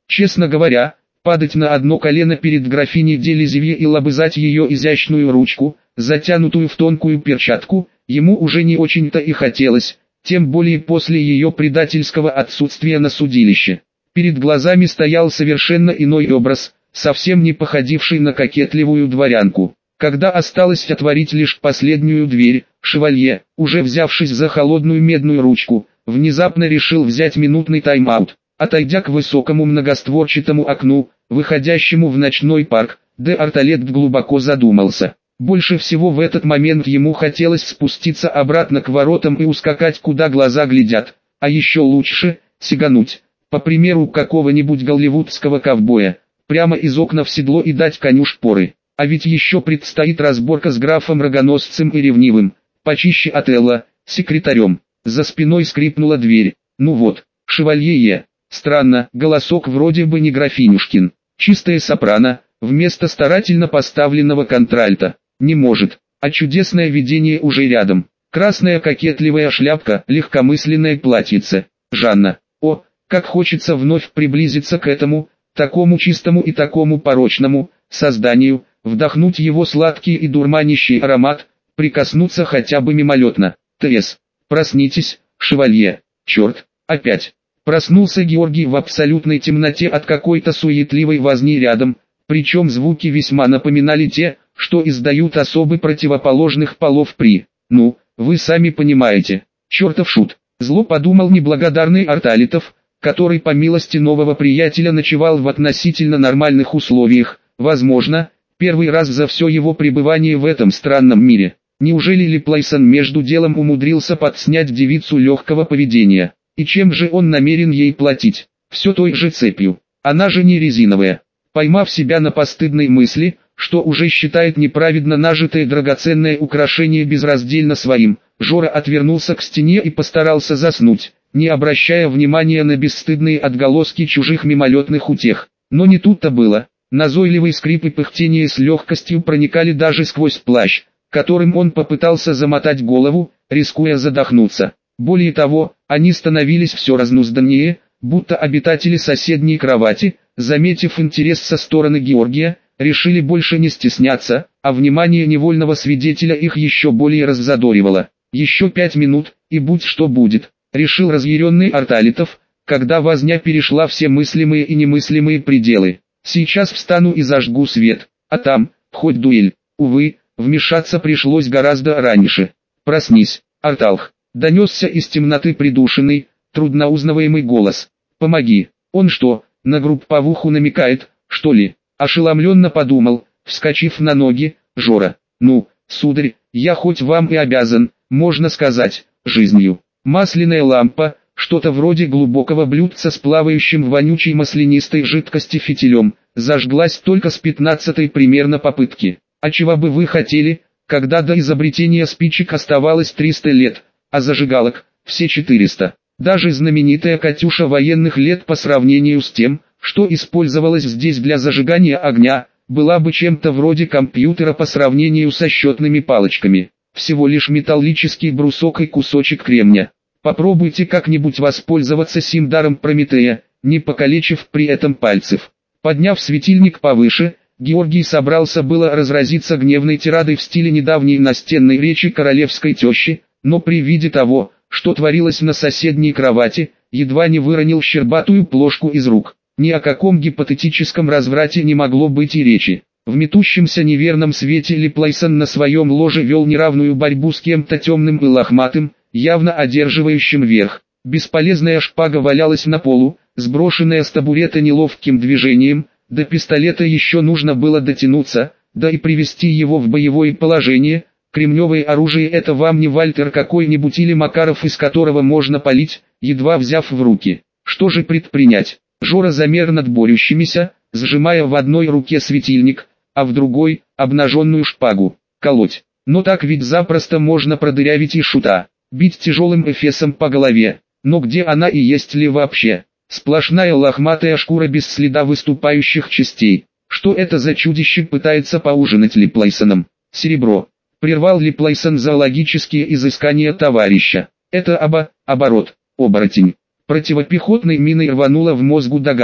Честно говоря, падать на одно колено перед графиней де Лизевье и лобызать ее изящную ручку, затянутую в тонкую перчатку, ему уже не очень-то и хотелось, тем более после ее предательского отсутствия на судилище. Перед глазами стоял совершенно иной образ, совсем не походивший на кокетливую дворянку. Когда осталось отворить лишь последнюю дверь, шевалье, уже взявшись за холодную медную ручку, внезапно решил взять минутный тайм-аут. Отойдя к высокому многостворчатому окну, выходящему в ночной парк, де Арталет глубоко задумался. Больше всего в этот момент ему хотелось спуститься обратно к воротам и ускакать куда глаза глядят, а еще лучше, сигануть, по примеру какого-нибудь голливудского ковбоя, прямо из окна в седло и дать коню шпоры. А ведь еще предстоит разборка с графом Рогоносцем и Ревнивым, почище Отелло, секретарем. За спиной скрипнула дверь. Ну вот, шевалье. Странно, голосок вроде бы не графинюшкин. Чистая сопрано, вместо старательно поставленного контральта. Не может, а чудесное видение уже рядом. Красная кокетливая шляпка, легкомысленное платьице. Жанна. О, как хочется вновь приблизиться к этому, такому чистому и такому порочному, созданию, вдохнуть его сладкий и дурманящий аромат, прикоснуться хотя бы мимолетно. Т.С. Проснитесь, шевалье. Черт, опять. Проснулся Георгий в абсолютной темноте от какой-то суетливой возни рядом, причем звуки весьма напоминали те, что издают особы противоположных полов при, вы сами понимаете, чертов шут. Зло подумал неблагодарный Арталитов, который по милости нового приятеля ночевал в относительно нормальных условиях, возможно, первый раз за все его пребывание в этом странном мире. Неужели Липлайсон между делом умудрился подснять девицу легкого поведения? И чем же он намерен ей платить? Все той же цепью. Она же не резиновая. Поймав себя на постыдной мысли, что уже считает неправедно нажитое драгоценное украшение безраздельно своим, Жора отвернулся к стене и постарался заснуть, не обращая внимания на бесстыдные отголоски чужих мимолетных утех. Но не тут-то было. Назойливый скрип и пыхтение с легкостью проникали даже сквозь плащ, которым он попытался замотать голову, рискуя задохнуться. Более того, они становились все разнузданнее, будто обитатели соседней кровати, заметив интерес со стороны Георгия, решили больше не стесняться, а внимание невольного свидетеля их еще более раззадоривало. Еще 5 минут, и будь что будет, решил разъяренный Арталитов, когда возня перешла все мыслимые и немыслимые пределы. Сейчас встану и зажгу свет, а там, хоть дуэль. Увы, вмешаться пришлось гораздо раньше. Проснись, Арталх. Донесся из темноты придушенный, трудноузнаваемый голос. «Помоги!» Он что, на групповуху намекает, что ли? Ошеломленно подумал, вскочив на ноги, Жора. «Ну, сударь, я хоть вам и обязан, можно сказать, жизнью». Масляная лампа, что-то вроде глубокого блюдца с плавающим в вонючей маслянистой жидкости фитилем, зажглась только с 15-й примерно попытки. А чего бы вы хотели, когда до изобретения спичек оставалось 300 лет? А зажигалок, все 400. Даже знаменитая «Катюша» военных лет по сравнению с тем, что использовалось здесь для зажигания огня, была бы чем-то вроде компьютера по сравнению со счетными палочками. Всего лишь металлический брусок и кусочек кремня. Попробуйте как-нибудь воспользоваться сим даром Прометея, не покалечив при этом пальцев. Подняв светильник повыше, Георгий собрался было разразиться гневной тирадой в стиле недавней настенной речи королевской тещи, но при виде того, что творилось на соседней кровати, едва не выронил щербатую плошку из рук. Ни о каком гипотетическом разврате не могло быть и речи. В метущемся неверном свете Липлайсон на своем ложе вел неравную борьбу с кем-то темным и лохматым, явно одерживающим верх. Бесполезная шпага валялась на полу, сброшенная с табурета неловким движением, до пистолета еще нужно было дотянуться, да и привести его в боевое положение. Кремневое оружие — это вам не Вальтер какой-нибудь или Макаров, из которого можно палить, едва взяв в руки. Что же предпринять? Жора замер над борющимися, сжимая в одной руке светильник, а в другой — обнаженную шпагу. Колоть. Но так ведь запросто можно продырявить и шута. Бить тяжелым эфесом по голове. Но где она и есть ли вообще? Сплошная лохматая шкура без следа выступающих частей. Что это за чудище пытается поужинать Липлайсоном? Серебро. Прервал Липлайсон зоологические изыскания товарища. Это оборот, оборотень. Противопехотной миной рванула в мозгу догадка.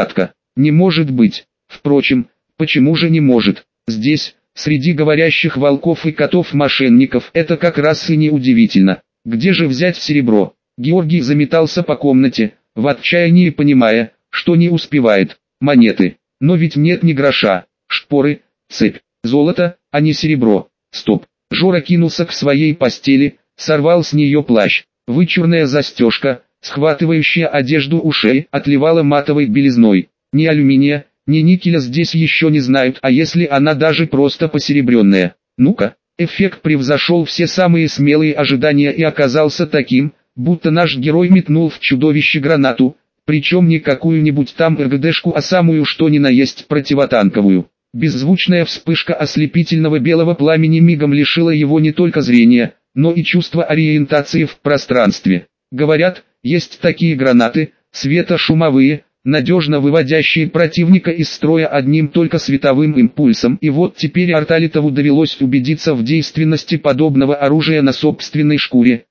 Не может быть. Впрочем, почему же не может? Здесь, среди говорящих волков и котов-мошенников, это как раз и не удивительно. Где же взять серебро? Георгий заметался по комнате, в отчаянии понимая, что не успевает. Монеты. Но ведь нет ни гроша. Шпоры, цепь, золото, а не серебро. Стоп. Жора кинулся к своей постели, сорвал с нее плащ. Вычурная застежка, схватывающая одежду ушей, отливала матовой белизной. Ни алюминия, ни никеля здесь еще не знают, а если она даже просто посеребренная. Ну-ка, эффект превзошел все самые смелые ожидания и оказался таким, будто наш герой метнул в чудовище гранату, причем не какую-нибудь там РГДшку, а самую что ни на есть противотанковую. Беззвучная вспышка ослепительного белого пламени мигом лишила его не только зрения, но и чувства ориентации в пространстве. Говорят, есть такие гранаты, светошумовые, надежно выводящие противника из строя одним только световым импульсом. И вот теперь Арталитову довелось убедиться в действенности подобного оружия на собственной шкуре,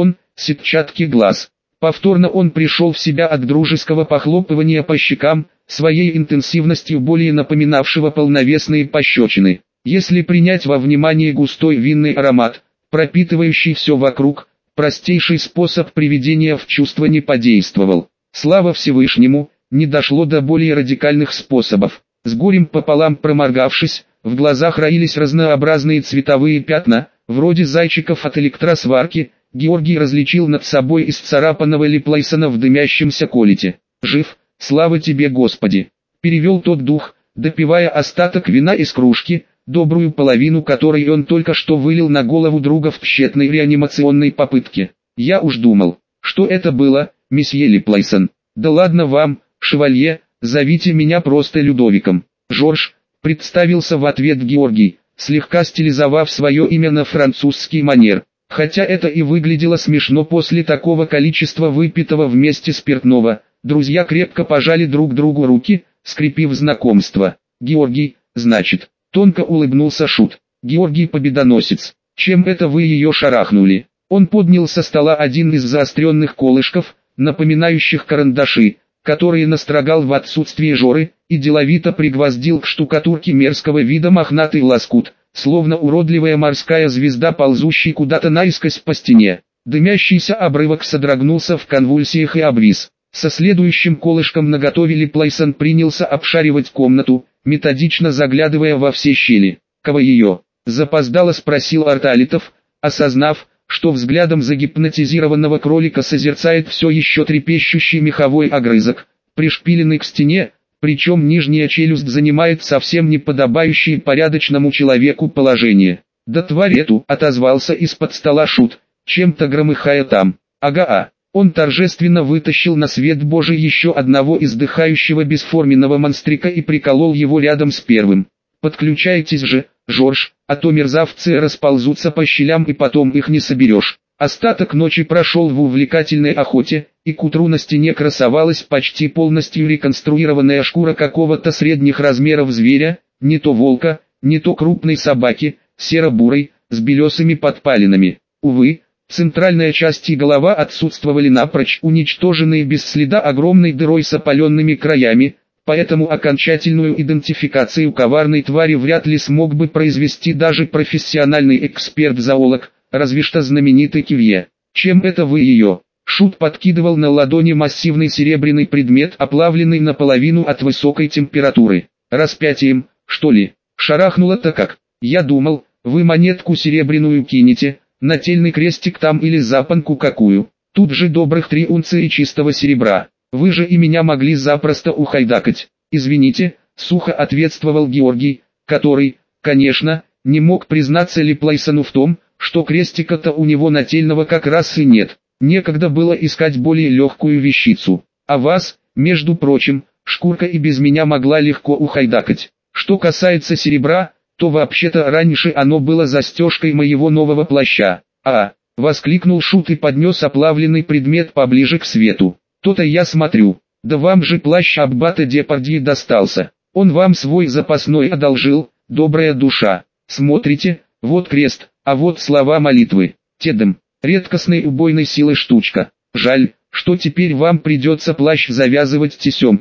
сетчатке глаз. Повторно он пришел в себя от дружеского похлопывания по щекам, своей интенсивностью более напоминавшего полновесные пощечины. Если принять во внимание густой винный аромат, пропитывающий все вокруг, простейший способ приведения в чувство не подействовал. Слава Всевышнему, не дошло до более радикальных способов. С горем пополам проморгавшись, в глазах роились разнообразные цветовые пятна, вроде зайчиков от электросварки. Георгий различил над собой исцарапанного Липлейсона в дымящемся колете. «Жив, слава тебе Господи!» Перевел тот дух, допивая остаток вина из кружки, добрую половину которой он только что вылил на голову друга в тщетной реанимационной попытке. «Я уж думал, что это было, месье Липлейсон. Да ладно вам, шевалье, зовите меня просто Людовиком». «Жорж», представился в ответ Георгий, слегка стилизовав свое имя на французский манер. Хотя это и выглядело смешно после такого количества выпитого вместе спиртного, друзья крепко пожали друг другу руки, скрепив знакомство. «Георгий, значит», тонко улыбнулся Шут. «Георгий Победоносец, чем это вы ее шарахнули?» Он поднял со стола один из заостренных колышков, напоминающих карандаши, которые настрогал в отсутствие Жоры, и деловито пригвоздил к штукатурке мерзкого вида мохнатый лоскут, словно уродливая морская звезда, ползущий куда-то наискось по стене. Дымящийся обрывок содрогнулся в конвульсиях и обвис. Со следующим колышком наготове Липлейсон принялся обшаривать комнату, методично заглядывая во все щели. «Кого ее?» — запоздало спросил Арталитов, осознав, что взглядом загипнотизированного кролика созерцает все еще трепещущий меховой огрызок, пришпиленный к стене, причем нижняя челюсть занимает совсем неподобающее порядочному человеку положение. «Да тварь эту!» — отозвался из-под стола Шут, чем-то громыхая там. «Ага-а!» Он торжественно вытащил на свет Божий еще одного издыхающего бесформенного монстрика и приколол его рядом с первым. «Подключайтесь же, Жорж, а то мерзавцы расползутся по щелям и потом их не соберешь». Остаток ночи прошел в увлекательной охоте, и к утру на стене красовалась почти полностью реконструированная шкура какого-то средних размеров зверя, не то волка, не то крупной собаки, серо-бурой, с белесыми подпалинами. Увы, центральная часть и голова отсутствовали напрочь, уничтоженные без следа огромной дырой с опаленными краями, поэтому окончательную идентификацию коварной твари вряд ли смог бы произвести даже профессиональный эксперт-зоолог, разве что знаменитый Кювье. «Чем это вы ее?» Шут подкидывал на ладони массивный серебряный предмет, оплавленный наполовину от высокой температуры. «Распятием, что ли?» «Шарахнуло-то как? Я думал, вы монетку серебряную кинете, нательный крестик там или запонку какую. Тут же добрых 3 унции чистого серебра. Вы же и меня могли запросто ухайдакать». «Извините», — сухо ответствовал Георгий, который, конечно, не мог признаться Липлейсону в том, что крестика-то у него нательного как раз и нет. Некогда было искать более легкую вещицу. А вас, между прочим, шкурка и без меня могла легко ухайдакать. Что касается серебра, то вообще-то раньше оно было застежкой моего нового плаща. Воскликнул Шут и поднес оплавленный предмет поближе к свету. То-то я смотрю. Да вам же плащ аббата Депардье достался. Он вам свой запасной одолжил, добрая душа. Смотрите, вот крест, а вот слова молитвы. Тедем, редкостной убойной силы штучка. Жаль, что теперь вам придется плащ завязывать тесемкой.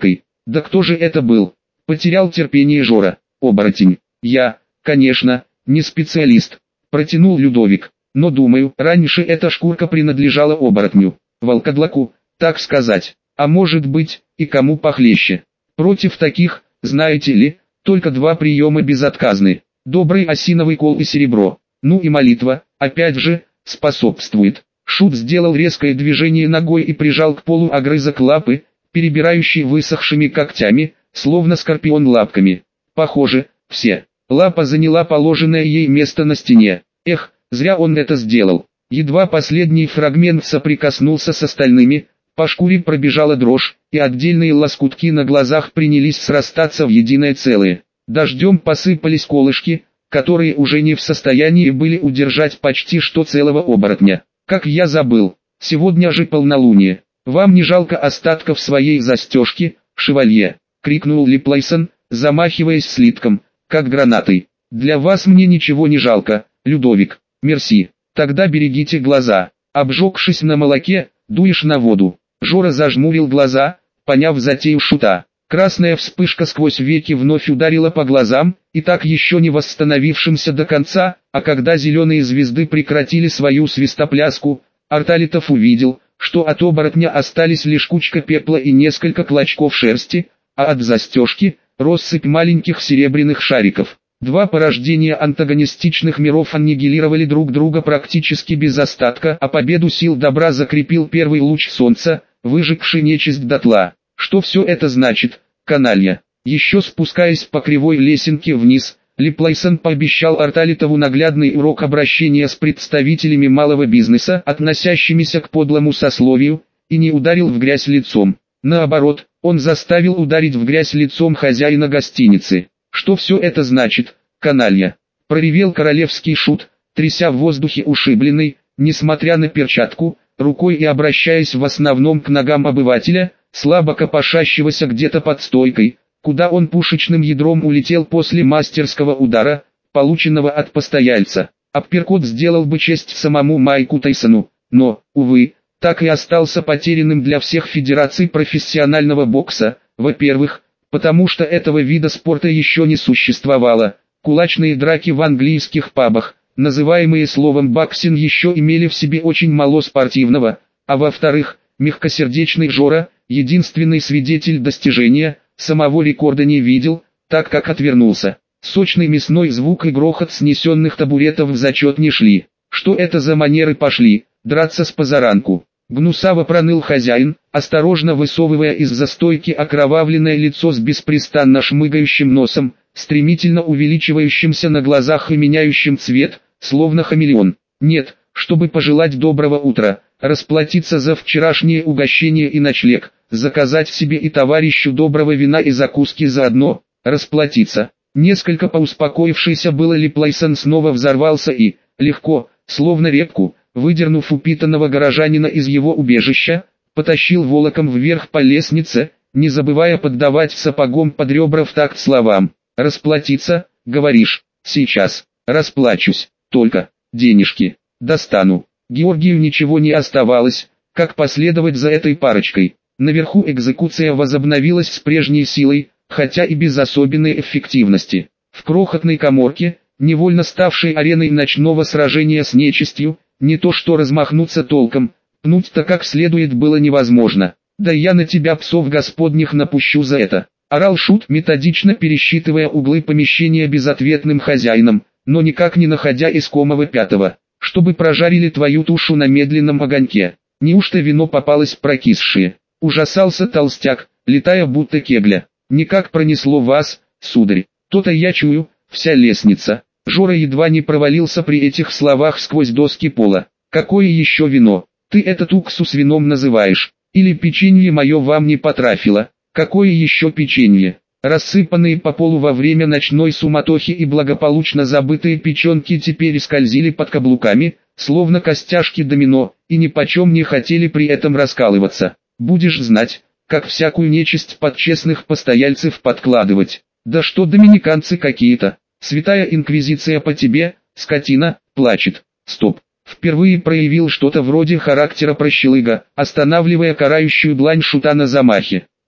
Да кто же это был? Потерял терпение Жора. Оборотень. Я, конечно, не специалист, протянул Людовик. Но думаю, раньше эта шкурка принадлежала оборотню, волкодлаку, так сказать. А может быть, и кому похлеще. Против таких, знаете ли, только два приема безотказны. Добрый осиновый кол и серебро. Ну и молитва, опять же, способствует. Шут сделал резкое движение ногой и прижал к полу огрызок лапы, перебирающий высохшими когтями, словно скорпион лапками. Похоже, все. Лапа заняла положенное ей место на стене. Эх, зря он это сделал. Едва последний фрагмент соприкоснулся с остальными, по шкуре пробежала дрожь, и отдельные лоскутки на глазах принялись срастаться в единое целое. Дождем посыпались колышки, которые уже не в состоянии были удержать почти что целого оборотня. Как я забыл, сегодня же полнолуние. Вам не жалко остатков своей застежки, шевалье? Крикнул Липлайсон, замахиваясь слитком, как гранатой. Для вас мне ничего не жалко, Людовик. Мерси. Тогда берегите глаза. Обжегшись на молоке, дуешь на воду. Жора зажмурил глаза, поняв затею шута. Красная вспышка сквозь веки вновь ударила по глазам, и так еще не восстановившимся до конца, а когда зеленые звезды прекратили свою свистопляску, Арталитов увидел, что от оборотня остались лишь кучка пепла и несколько клочков шерсти, а от застежки – россыпь маленьких серебряных шариков. Два порождения антагонистичных миров аннигилировали друг друга практически без остатка, а победу сил добра закрепил первый луч солнца, выжегший нечисть дотла. Что все это значит, каналья? Еще спускаясь по кривой лесенке вниз, Липлайсон пообещал Арталитову наглядный урок обращения с представителями малого бизнеса, относящимися к подлому сословию, и не ударил в грязь лицом. Наоборот, он заставил ударить в грязь лицом хозяина гостиницы. Что все это значит, каналья? Проревел королевский шут, тряся в воздухе ушибленной, несмотря на перчатку, рукой и обращаясь в основном к ногам обывателя, слабо копошащегося где-то под стойкой, куда он пушечным ядром улетел после мастерского удара, полученного от постояльца. Апперкот сделал бы честь самому Майку Тайсону, но, увы, так и остался потерянным для всех федераций профессионального бокса. Во-первых, потому что этого вида спорта еще не существовало. Кулачные драки в английских пабах, называемые словом боксинг, еще имели в себе очень мало спортивного, а во-вторых, мягкосердечный Жора, единственный свидетель достижения, самого рекорда не видел, так как отвернулся. Сочный мясной звук и грохот снесенных табуретов в зачет не шли. Что это за манеры пошли, драться с позаранку? Гнусаво проныл хозяин, осторожно высовывая из-за стойки окровавленное лицо с беспрестанно шмыгающим носом, стремительно увеличивающимся на глазах и меняющим цвет, словно хамелеон. Нет, чтобы пожелать доброго утра, расплатиться за вчерашнее угощение и ночлег, заказать себе и товарищу доброго вина и закуски заодно, расплатиться. Несколько поуспокоившийся было Липлайсон снова взорвался и, легко, словно репку, выдернув упитанного горожанина из его убежища, потащил волоком вверх по лестнице, не забывая поддавать сапогом под ребра в такт словам. «Расплатиться, говоришь, сейчас, расплачусь, только, денежки, достану». Георгию ничего не оставалось, как последовать за этой парочкой. Наверху экзекуция возобновилась с прежней силой, хотя и без особенной эффективности. В крохотной каморке, невольно ставшей ареной ночного сражения с нечистью, не то что размахнуться толком, пнуть-то как следует было невозможно. «Да я на тебя псов господних напущу за это», — орал шут, методично пересчитывая углы помещения безответным хозяином, но никак не находя искомого пятого. «Чтобы прожарили твою тушу на медленном огоньке. Неужто вино попалось прокисшее?» Ужасался толстяк, летая будто кегля. «Никак пронесло вас, сударь. То-то я чую, вся лестница». Жора едва не провалился при этих словах сквозь доски пола. «Какое еще вино? Ты этот уксус вином называешь? Или печенье мое вам не потрафило? Какое еще печенье?» Рассыпанные по полу во время ночной суматохи и благополучно забытые печенки теперь скользили под каблуками, словно костяшки домино, и ни почем не хотели при этом раскалываться. «Будешь знать, как всякую нечисть под честных постояльцев подкладывать. Да что доминиканцы какие-то, святая инквизиция по тебе, скотина, плачет». Стоп. Впервые проявил что-то вроде характера прощелыга, останавливая карающую длань шута на замахе.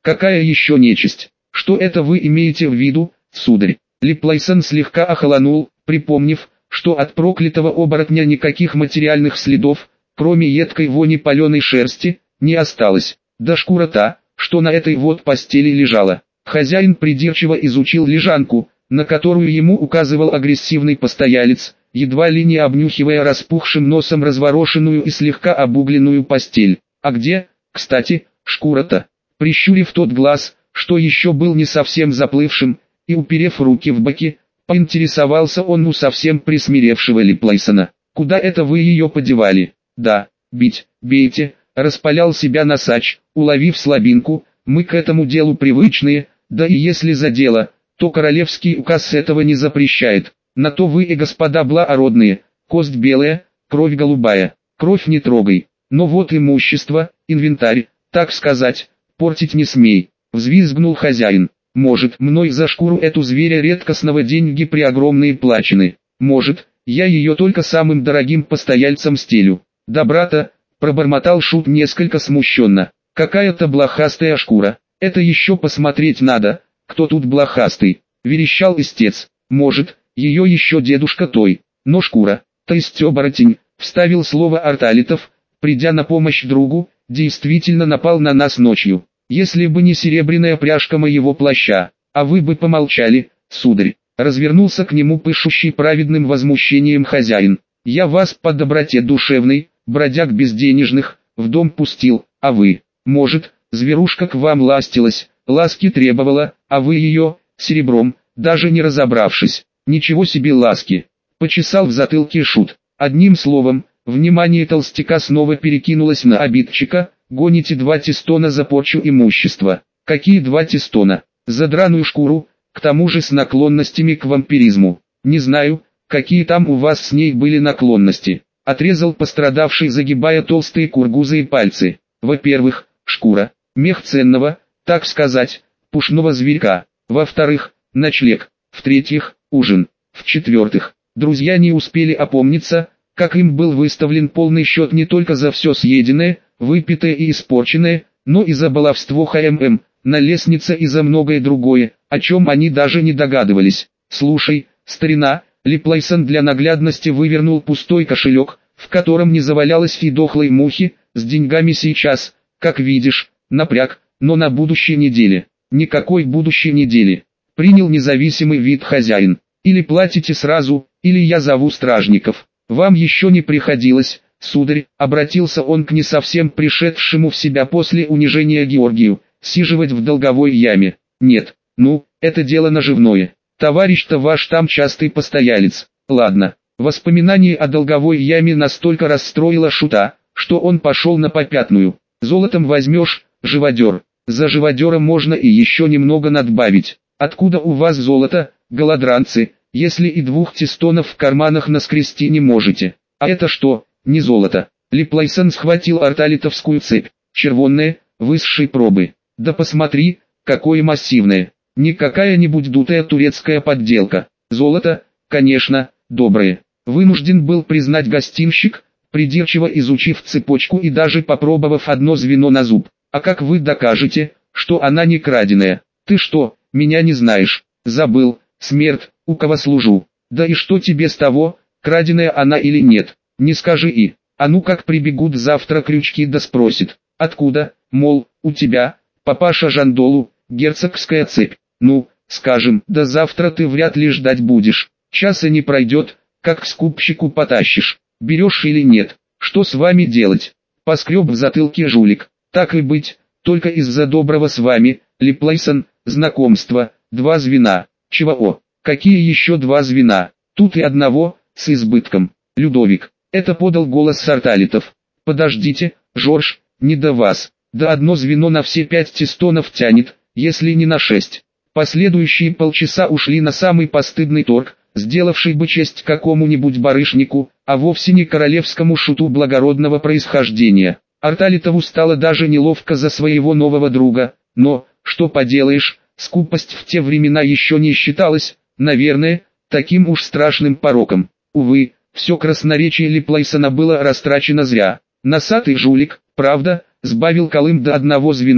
Какая еще нечисть? Что это вы имеете в виду, сударь? Липлайсон слегка охолонул, припомнив, что от проклятого оборотня никаких материальных следов, кроме едкой вони паленой шерсти, не осталось. Да шкура та, что на этой вот постели лежала. Хозяин придирчиво изучил лежанку, на которую ему указывал агрессивный постоялец, едва ли не обнюхивая распухшим носом разворошенную и слегка обугленную постель. А где, кстати, шкура-то? Прищурив тот глаз, что еще был не совсем заплывшим, и уперев руки в боки, поинтересовался он у совсем присмиревшего Липлайсона. «Куда это вы ее подевали?» «Да, бить, бейте», распалял себя Носач, уловив слабинку, «мы к этому делу привычные, да и если за дело, то королевский указ этого не запрещает. На то вы и господа благородные, кость белая, кровь голубая, кровь не трогай, но вот имущество, инвентарь, так сказать, портить не смей», взвизгнул хозяин. «Может, мной за шкуру эту зверя редкостного деньги преогромные плачены, может, я ее только самым дорогим постояльцам стелю». «Да брата», пробормотал Шут несколько смущенно, «какая-то блохастая шкура, это еще посмотреть надо, кто тут блохастый», верещал истец. «Может, ее еще дедушка той, но шкура, то есть оборотень», вставил слово Арталитов, придя на помощь другу, действительно напал на нас ночью. «Если бы не серебряная пряжка моего плаща, а вы бы помолчали, сударь», развернулся к нему пышущий праведным возмущением хозяин. «Я вас по доброте душевной, бродяг безденежных, в дом пустил, а вы, может, зверушка к вам ластилась, ласки требовала, а вы ее, серебром, даже не разобравшись, ничего себе ласки», почесал в затылке Шут. Одним словом, внимание толстяка снова перекинулось на обидчика. «Гоните 2 тестона за порчу имущества». «Какие 2 тестона? За драную шкуру, к тому же с наклонностями к вампиризму». «Не знаю, какие там у вас с ней были наклонности», отрезал пострадавший, загибая толстые кургузые пальцы. «Во-первых, шкура, мех ценного, так сказать, пушного зверька. Во-вторых, ночлег. В-третьих, ужин. В-четвертых, друзья не успели опомниться, как им был выставлен полный счет не только за все съеденное, выпитое и испорченное, но и за баловство ХММ, на лестнице и за многое другое, о чем они даже не догадывались. «Слушай, старина», Липлайсон для наглядности вывернул пустой кошелек, в котором не завалялось и дохлой мухи, «с деньгами сейчас, как видишь, напряг, но на будущей неделе». «Никакой будущей недели», принял независимый вид хозяин. «Или платите сразу, или я зову стражников». «Вам еще не приходилось, сударь», обратился он к не совсем пришедшему в себя после унижения Георгию, «сиживать в долговой яме». «Нет, ну, это дело наживное. Товарищ-то ваш там частый постоялец». «Ладно». Воспоминание о долговой яме настолько расстроило Шута, что он пошел на попятную. «Золотом возьмешь, живодер. За живодера можно и еще немного надбавить. Откуда у вас золото, голодранцы, если и 2 тестонов в карманах наскрести не можете?» «А это что, не золото?» Липлайсон схватил арталитовскую цепь, червонная, высшей пробы. «Да посмотри, какое массивное, не какая-нибудь дутая турецкая подделка. Золото, конечно, доброе», вынужден был признать гостинщик, придирчиво изучив цепочку и даже попробовав одно звено на зуб. «А как вы докажете, что она не краденая?» «Ты что, меня не знаешь?» «Забыл, смерть, у кого служу». «Да и что тебе с того, краденая она или нет? Не скажи и. А ну как прибегут завтра крючки да спросит, откуда, мол, у тебя, папаша Жандолу, герцогская цепь. Ну, скажем, да завтра ты вряд ли ждать будешь. Часа не пройдет, как к скупщику потащишь. Берешь или нет? Что с вами делать?» Поскреб в затылке жулик. «Так и быть, только из-за доброго с вами, Липлайсон, знакомства, 2 звена». «Чего? Какие еще 2 звена? Тут и одного, с избытком». «Людовик». Это подал голос Сарталитов. «Подождите, Жорж, не до вас. Да одно звено на все 5 тестонов тянет, если не на 6. Последующие полчаса ушли на самый постыдный торг, сделавший бы честь какому-нибудь барышнику, а вовсе не королевскому шуту благородного происхождения. Арталитову стало даже неловко за своего нового друга, но, что поделаешь, скупость в те времена еще не считалась, наверное, таким уж страшным пороком. Увы, все красноречие Липлайсона было растрачено зря. Носатый жулик, правда, сбавил Колым до 1 звена,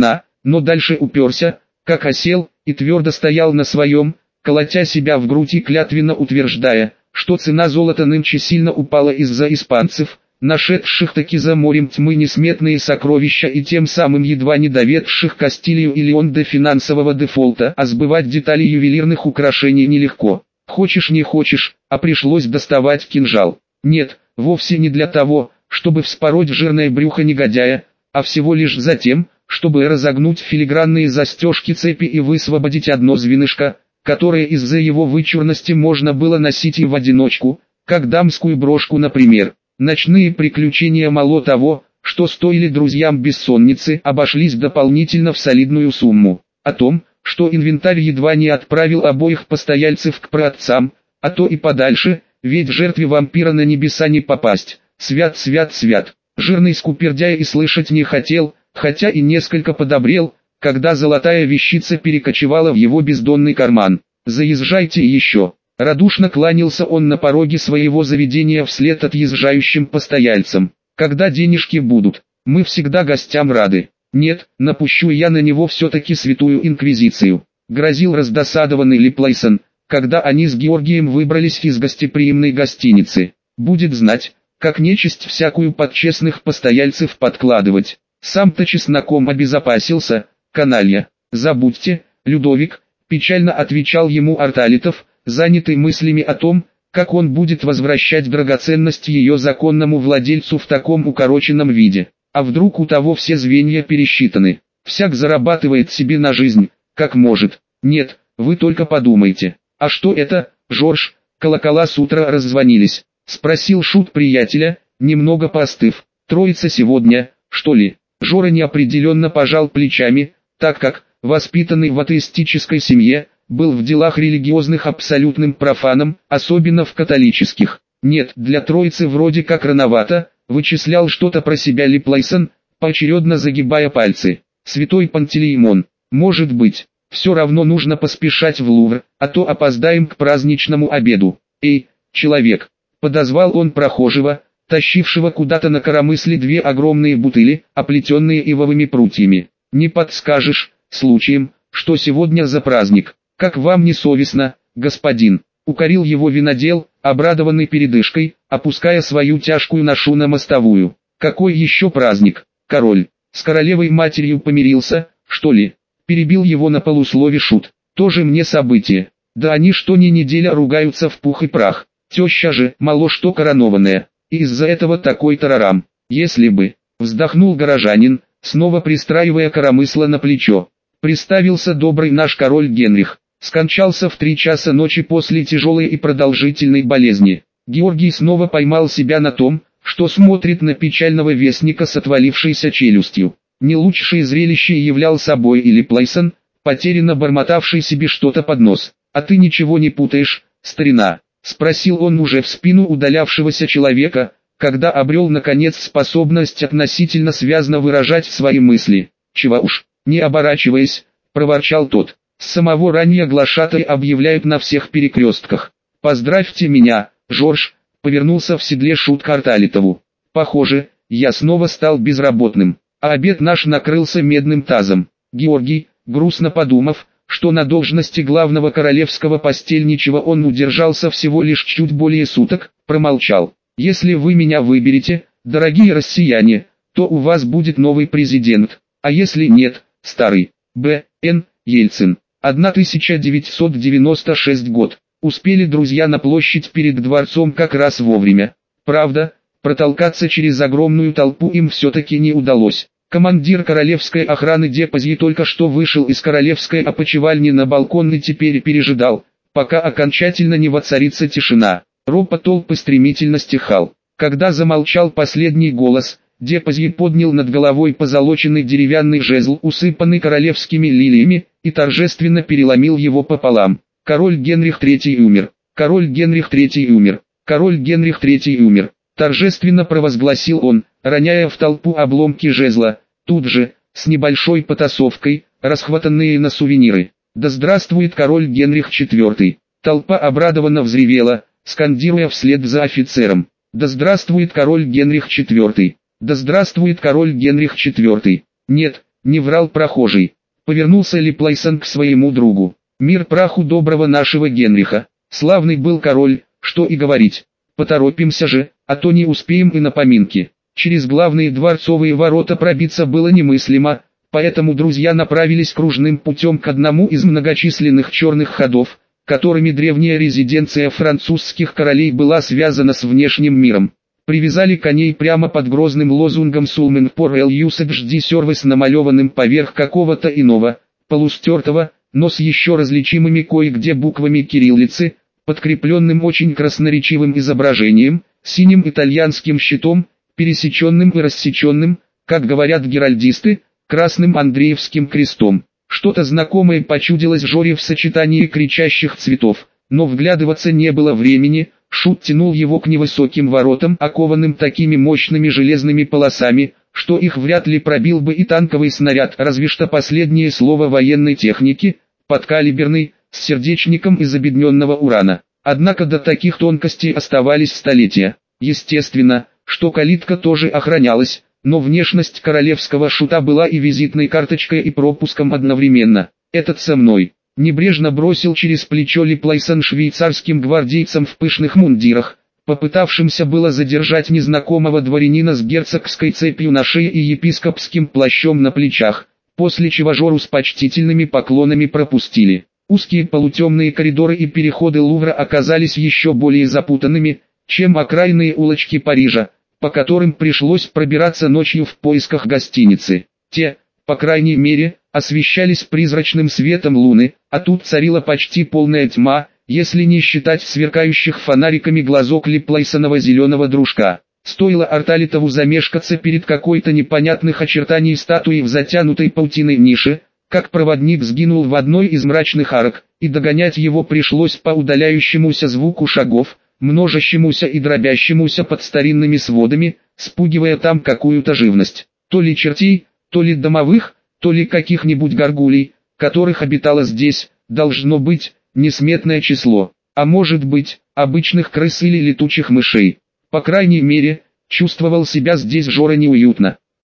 но дальше уперся, как осел, и твердо стоял на своем, колотя себя в грудь и клятвенно утверждая, что цена золота нынче сильно упала из-за испанцев, нашедших таки за морем тьмы несметные сокровища и тем самым едва не доведших Кастилию и Леон до финансового дефолта, а сбывать детали ювелирных украшений нелегко. Хочешь не хочешь, а пришлось доставать кинжал. Нет, вовсе не для того, чтобы вспороть жирное брюхо негодяя, а всего лишь за тем, чтобы разогнуть филигранные застежки цепи и высвободить одно звенышко, которое из-за его вычурности можно было носить и в одиночку, как дамскую брошку, например. Ночные приключения мало того, что стоили друзьям бессонницы, обошлись дополнительно в солидную сумму. О том, что инвентарь едва не отправил обоих постояльцев к праотцам, а то и подальше, ведь жертве вампира на небеса не попасть. Свят, свят, свят. Жирный скупердяй и слышать не хотел, хотя и несколько подобрел, когда золотая вещица перекочевала в его бездонный карман. «Заезжайте еще». Радушно кланялся он на пороге своего заведения вслед отъезжающим постояльцам. «Когда денежки будут, мы всегда гостям рады». «Нет, напущу я на него все-таки святую инквизицию», — грозил раздосадованный Липлейсон, когда они с Георгием выбрались из гостеприимной гостиницы. «Будет знать, как нечисть всякую под честных постояльцев подкладывать. Сам-то чесноком обезопасился, каналья». «Забудьте, Людовик», — печально отвечал ему Арталитов, занятый мыслями о том, как он будет возвращать драгоценность ее законному владельцу в таком укороченном виде. А вдруг у того все звенья пересчитаны? Всяк зарабатывает себе на жизнь, как может. Нет, вы только подумайте. «А что это, Жорж?» «Колокола с утра раззвонились», — спросил шут приятеля, немного поостыв. «Троица сегодня, что ли?» Жора неопределенно пожал плечами, так как, воспитанный в атеистической семье, был в делах религиозных абсолютным профаном, особенно в католических. «Нет, для троицы вроде как рановато», — вычислял что-то про себя Липлейсон, поочередно загибая пальцы. «Святой Пантелеймон, может быть, все равно нужно поспешать в Лувр, а то опоздаем к праздничному обеду». «Эй, человек!» — подозвал он прохожего, тащившего куда-то на коромысле две огромные бутыли, оплетенные ивовыми прутьями. «Не подскажешь, случаем, что сегодня за праздник?» «Как вам не совестно, господин?» — укорил его винодел, обрадованный передышкой, опуская свою тяжкую ношу на мостовую. «Какой еще праздник? Король с королевой-матерью помирился, что ли?» — перебил его на полуслове шут. «Тоже мне событие. Да они что ни неделя ругаются в пух и прах. Теща же, мало что коронованная, и из-за этого такой тарарам. Если бы...» — вздохнул горожанин, снова пристраивая коромысло на плечо. «Представился добрый наш король Генрих. Скончался в 3 часа ночи после тяжелой и продолжительной болезни». Георгий снова поймал себя на том, что смотрит на печального вестника с отвалившейся челюстью. Не лучшее зрелище являл собой и Липлейсон, потерянно бормотавший себе что-то под нос. «А ты ничего не путаешь, старина?» — спросил он уже в спину удалявшегося человека, когда обрел наконец способность относительно связно выражать свои мысли. «Чего уж, не оборачиваясь», — проворчал тот. «С самого раннего глашатай объявляют на всех перекрестках. Поздравьте меня, Жорж», — повернулся в седле шут к Арталитову. «Похоже, я снова стал безработным, а обед наш накрылся медным тазом». Георгий, грустно подумав, что на должности главного королевского постельничего он удержался всего лишь чуть более суток, промолчал. «Если вы меня выберете, дорогие россияне, то у вас будет новый президент, а если нет, старый, Б.Н. Ельцин». 1996 год. Успели друзья на площадь перед дворцом как раз вовремя. Правда, протолкаться через огромную толпу им все-таки не удалось. Командир королевской охраны Депозье только что вышел из королевской опочивальни на балкон и теперь пережидал, пока окончательно не воцарится тишина. Ропот толпы стремительно стихал. Когда замолчал последний голос, Депозье поднял над головой позолоченный деревянный жезл, усыпанный королевскими лилиями, и торжественно переломил его пополам. «Король Генрих III умер! Король Генрих III умер! Король Генрих III умер!» Торжественно провозгласил он, роняя в толпу обломки жезла, тут же, с небольшой потасовкой, расхватанные на сувениры. «Да здравствует король Генрих IV!» Толпа обрадованно взревела, скандируя вслед за офицером. «Да здравствует король Генрих IV! Да здравствует король Генрих IV!» Нет, не врал прохожий. Повернулся Липлайсон к своему другу. «Мир праху доброго нашего Генриха. Славный был король, что и говорить. Поторопимся же, а то не успеем и на поминки». Через главные дворцовые ворота пробиться было немыслимо, поэтому друзья направились кружным путем к одному из многочисленных черных ходов, которыми древняя резиденция французских королей была связана с внешним миром. Привязали коней прямо под грозным лозунгом «Сулмен пор эл юсэдж ди сервис», намалеванным поверх какого-то иного, полустертого, но с еще различимыми кое-где буквами кириллицы, подкрепленным очень красноречивым изображением, синим итальянским щитом, пересеченным и рассеченным, как говорят геральдисты, красным Андреевским крестом. Что-то знакомое почудилось Жоре в сочетании кричащих цветов, но вглядываться не было времени. Шут тянул его к невысоким воротам, окованным такими мощными железными полосами, что их вряд ли пробил бы и танковый снаряд, разве что последнее слово военной техники, подкалиберный, с сердечником из обедненного урана. Однако до таких тонкостей оставались столетия. Естественно, что калитка тоже охранялась, но внешность королевского шута была и визитной карточкой, и пропуском одновременно. «Этот со мной», — небрежно бросил через плечо Липлайсон швейцарским гвардейцам в пышных мундирах, попытавшимся было задержать незнакомого дворянина с герцогской цепью на шее и епископским плащом на плечах, после чего Жору с почтительными поклонами пропустили. Узкие полутемные коридоры и переходы Лувра оказались еще более запутанными, чем окраинные улочки Парижа, по которым пришлось пробираться ночью в поисках гостиницы. Те, по крайней мере, освещались призрачным светом луны, а тут царила почти полная тьма, если не считать сверкающих фонариками глазок Липлайсонова зеленого дружка. Стоило Арталитову замешкаться перед какой-то непонятных очертаний статуей в затянутой паутиной нише, как проводник сгинул в одной из мрачных арок, и догонять его пришлось по удаляющемуся звуку шагов, множащемуся и дробящемуся под старинными сводами, спугивая там какую-то живность. То ли чертей, то ли домовых, то ли каких-нибудь горгулей, которых обитало здесь, должно быть, несметное число, а может быть, обычных крыс или летучих мышей. По крайней мере, чувствовал себя здесь Жора неуютно.